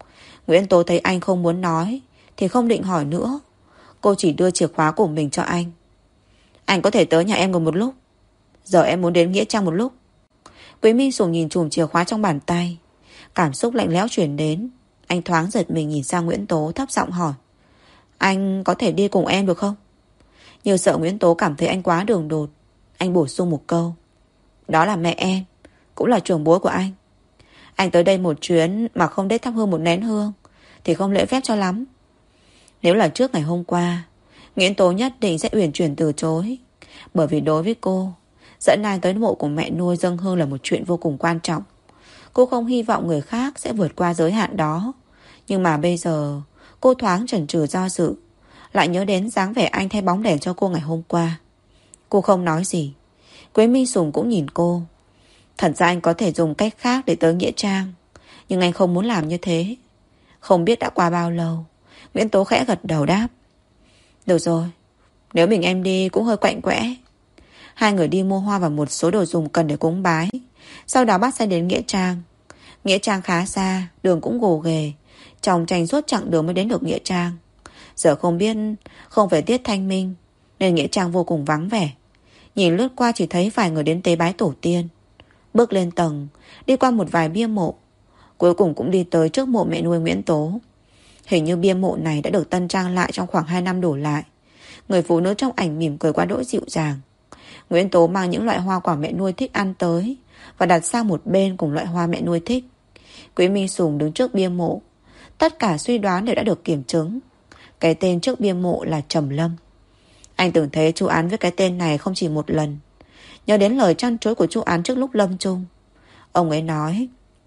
Nguyễn Tố thấy anh không muốn nói thì không định hỏi nữa. Cô chỉ đưa chìa khóa của mình cho anh. Anh có thể tới nhà em ngồi một lúc. Giờ em muốn đến Nghĩa Trang một lúc. Quý Minh Sùng nhìn chùm chìa khóa trong bàn tay. Cảm xúc lạnh lẽo chuyển đến. Anh thoáng giật mình nhìn sang Nguyễn Tố, thấp giọng hỏi: Anh có thể đi cùng em được không? Như sợ Nguyễn Tố cảm thấy anh quá đường đột, anh bổ sung một câu: Đó là mẹ em, cũng là trưởng bối của anh. Anh tới đây một chuyến mà không đét thắp hương một nén hương thì không lễ phép cho lắm. Nếu là trước ngày hôm qua, Nguyễn Tố nhất định sẽ uyển chuyển từ chối. Bởi vì đối với cô, dẫn ai tới mộ của mẹ nuôi dâng hương là một chuyện vô cùng quan trọng. Cô không hy vọng người khác sẽ vượt qua giới hạn đó. Nhưng mà bây giờ cô thoáng chần chừ do dự, lại nhớ đến dáng vẻ anh thay bóng đèn cho cô ngày hôm qua. Cô không nói gì. Quế Minh Sùng cũng nhìn cô. Thật ra anh có thể dùng cách khác để tới Nghĩa Trang, nhưng anh không muốn làm như thế. Không biết đã qua bao lâu, Nguyễn Tố khẽ gật đầu đáp: Được rồi, nếu mình em đi cũng hơi quạnh quẽ. Hai người đi mua hoa và một số đồ dùng cần để cúng bái. Sau đó bắt xe đến Nghĩa Trang. Nghĩa Trang khá xa, đường cũng gồ ghề, chòng chành suốt chặng đường mới đến được Nghĩa Trang. Giờ không biết không phải tiết thanh minh nên Nghĩa Trang vô cùng vắng vẻ. Nhìn lướt qua chỉ thấy vài người đến tế bái tổ tiên. Bước lên tầng, đi qua một vài bia mộ, cuối cùng cũng đi tới trước mộ mẹ nuôi Nguyễn Tố. Hình như bia mộ này đã được tân trang lại trong khoảng 2 năm đổ lại. Người phụ nữ trong ảnh mỉm cười quá đỗi dịu dàng. Nguyễn Tố mang những loại hoa quả mẹ nuôi thích ăn tới và đặt sang một bên cùng loại hoa mẹ nuôi thích. Quý Minh Sùng đứng trước bia mộ. Tất cả suy đoán đều đã được kiểm chứng. Cái tên trước bia mộ là Trầm Lâm. Anh từng thấy chu Án với cái tên này không chỉ một lần. Nhớ đến lời trăn trối của chu Án trước lúc lâm chung. Ông ấy nói: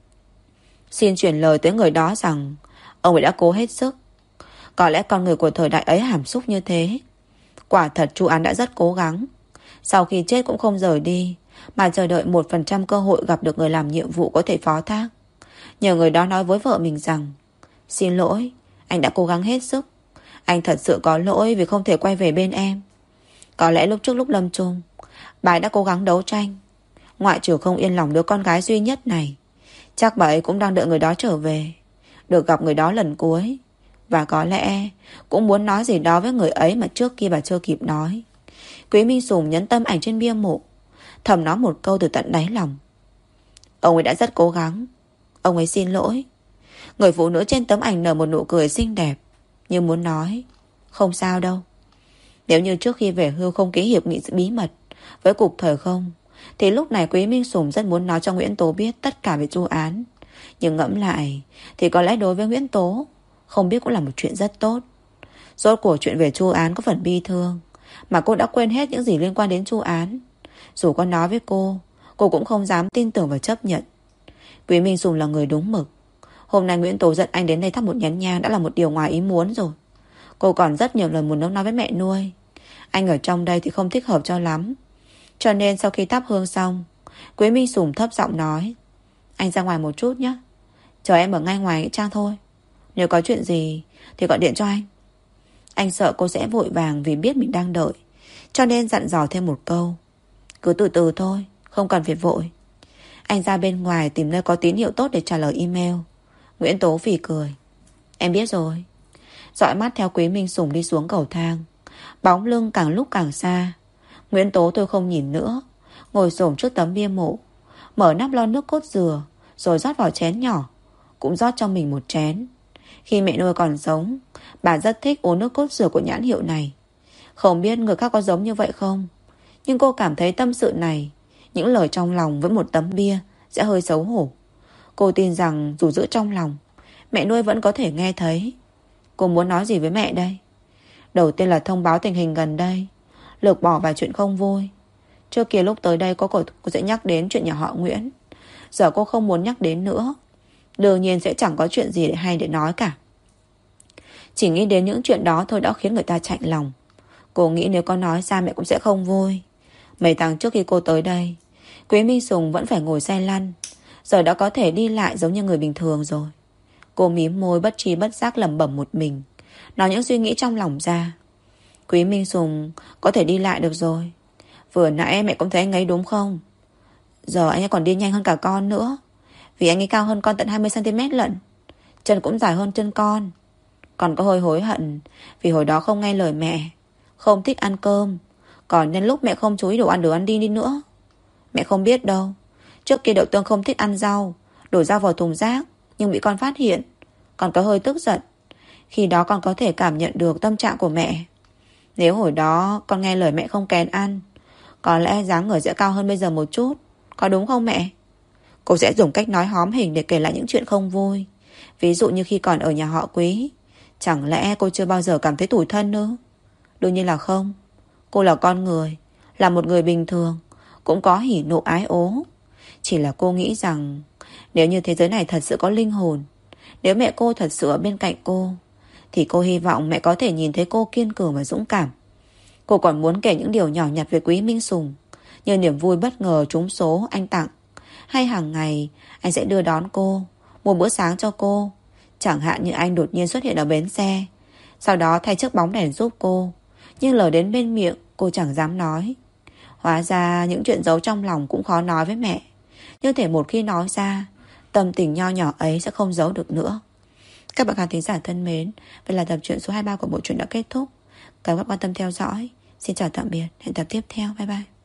Xin chuyển lời tới người đó rằng ông ấy đã cố hết sức. Có lẽ con người của thời đại ấy hàm xúc như thế. Quả thật chu Án đã rất cố gắng. Sau khi chết cũng không rời đi, mà chờ đợi 1% cơ hội gặp được người làm nhiệm vụ có thể phó thác. Nhờ người đó nói với vợ mình rằng: Xin lỗi, anh đã cố gắng hết sức. Anh thật sự có lỗi vì không thể quay về bên em. Có lẽ lúc trước lúc lâm chung, bà ấy đã cố gắng đấu tranh. Ngoại trừ không yên lòng đứa con gái duy nhất này, chắc bà ấy cũng đang đợi người đó trở về, được gặp người đó lần cuối. Và có lẽ cũng muốn nói gì đó với người ấy mà trước kia bà chưa kịp nói. Quý Minh Sùng nhấn tâm ảnh trên bia mộ, thầm nói một câu từ tận đáy lòng: Ông ấy đã rất cố gắng. Ông ấy xin lỗi. Người phụ nữ trên tấm ảnh nở một nụ cười xinh đẹp, như muốn nói: Không sao đâu. Nếu như trước khi về hưu không ký hiệp nghị bí mật với cục thời không, thì lúc này Quý Minh Sùng rất muốn nói cho Nguyễn Tố biết tất cả về chu Án. Nhưng ngẫm lại thì có lẽ đối với Nguyễn Tố, không biết cũng là một chuyện rất tốt. Rốt cuộc chuyện về chu Án có phần bi thương, mà cô đã quên hết những gì liên quan đến chu Án. Dù có nói với cô cũng không dám tin tưởng và chấp nhận. Quý Minh Sùng là người đúng mực. Hôm nay Nguyễn Tố dẫn anh đến đây thắp một nén nhang đã là một điều ngoài ý muốn rồi. Cô còn rất nhiều lời muốn nói với mẹ nuôi. Anh ở trong đây thì không thích hợp cho lắm. Cho nên sau khi thắp hương xong, Quý Minh Sùng thấp giọng nói: Anh ra ngoài một chút nhé. Chờ em ở ngay ngoài Nghĩa Trang thôi. Nếu có chuyện gì thì gọi điện cho anh. Anh sợ cô sẽ vội vàng vì biết mình đang đợi, cho nên dặn dò thêm một câu: Cứ từ từ thôi, không cần phải vội. Anh ra bên ngoài tìm nơi có tín hiệu tốt để trả lời email. Nguyễn Tố phì cười: Em biết rồi. Dõi mắt theo Quý Minh Sùng đi xuống cầu thang. Bóng lưng càng lúc càng xa. Nguyễn Tố tôi không nhìn nữa, ngồi xổm trước tấm bia mộ, mở nắp lon nước cốt dừa, rồi rót vào chén nhỏ. Cũng rót cho mình một chén. Khi mẹ nuôi còn sống, bà rất thích uống nước cốt dừa của nhãn hiệu này. Không biết người khác có giống như vậy không, nhưng cô cảm thấy tâm sự này, những lời trong lòng với một tấm bia sẽ hơi xấu hổ. Cô tin rằng dù giữ trong lòng, mẹ nuôi vẫn có thể nghe thấy. Cô muốn nói gì với mẹ đây? Đầu tiên là thông báo tình hình gần đây, lược bỏ vài chuyện không vui. Trước kia lúc tới đây cô sẽ nhắc đến chuyện nhà họ Nguyễn. Giờ cô không muốn nhắc đến nữa. Đương nhiên sẽ chẳng có chuyện gì hay để nói cả. Chỉ nghĩ đến những chuyện đó thôi đã khiến người ta chạnh lòng. Cô nghĩ nếu có nói ra mẹ cũng sẽ không vui. Mấy tháng trước khi cô tới đây, Quý Minh Sùng vẫn phải ngồi xe lăn, giờ đã có thể đi lại giống như người bình thường rồi. Cô mím môi bất tri bất giác lẩm bẩm một mình, nói những suy nghĩ trong lòng ra. Quý Minh Sùng có thể đi lại được rồi. Vừa nãy mẹ cũng thấy anh ấy đúng không? Giờ anh ấy còn đi nhanh hơn cả con nữa, vì anh ấy cao hơn con tận 20cm lận. Chân cũng dài hơn chân con. Con có hơi hối hận vì hồi đó không nghe lời mẹ, không thích ăn cơm. Còn nhân lúc mẹ không chú ý đồ ăn đi nữa. Mẹ không biết đâu, trước kia Đậu Tương không thích ăn rau, đổ rau vào thùng rác, nhưng bị con phát hiện. Con có hơi tức giận. Khi đó con có thể cảm nhận được tâm trạng của mẹ. Nếu hồi đó con nghe lời mẹ không kén ăn, có lẽ dáng người sẽ cao hơn bây giờ một chút. Có đúng không mẹ? Cô sẽ dùng cách nói hóm hình để kể lại những chuyện không vui. Ví dụ như khi còn ở nhà họ Quý. Chẳng lẽ cô chưa bao giờ cảm thấy tủi thân nữa? Đương nhiên là không. Cô là con người, là một người bình thường, cũng có hỉ nộ ái ố. Chỉ là cô nghĩ rằng nếu như thế giới này thật sự có linh hồn, nếu mẹ cô thật sự ở bên cạnh cô, thì cô hy vọng mẹ có thể nhìn thấy cô kiên cường và dũng cảm. Cô còn muốn kể những điều nhỏ nhặt về Quý Minh Sùng, như niềm vui bất ngờ trúng số anh tặng, hay hàng ngày anh sẽ đưa đón cô, mua bữa sáng cho cô. Chẳng hạn như anh đột nhiên xuất hiện ở bến xe, sau đó thay chiếc bóng đèn giúp cô. Nhưng lời đến bên miệng cô chẳng dám nói. Hóa ra những chuyện giấu trong lòng cũng khó nói với mẹ. Như thể một khi nói ra, tâm tình nho nhỏ ấy sẽ không giấu được nữa. Các bạn khán thính giả thân mến, vậy là tập truyện số 23 của bộ truyện đã kết thúc. Cảm ơn các bạn quan tâm theo dõi. Xin chào tạm biệt, hẹn tập tiếp theo, bye bye.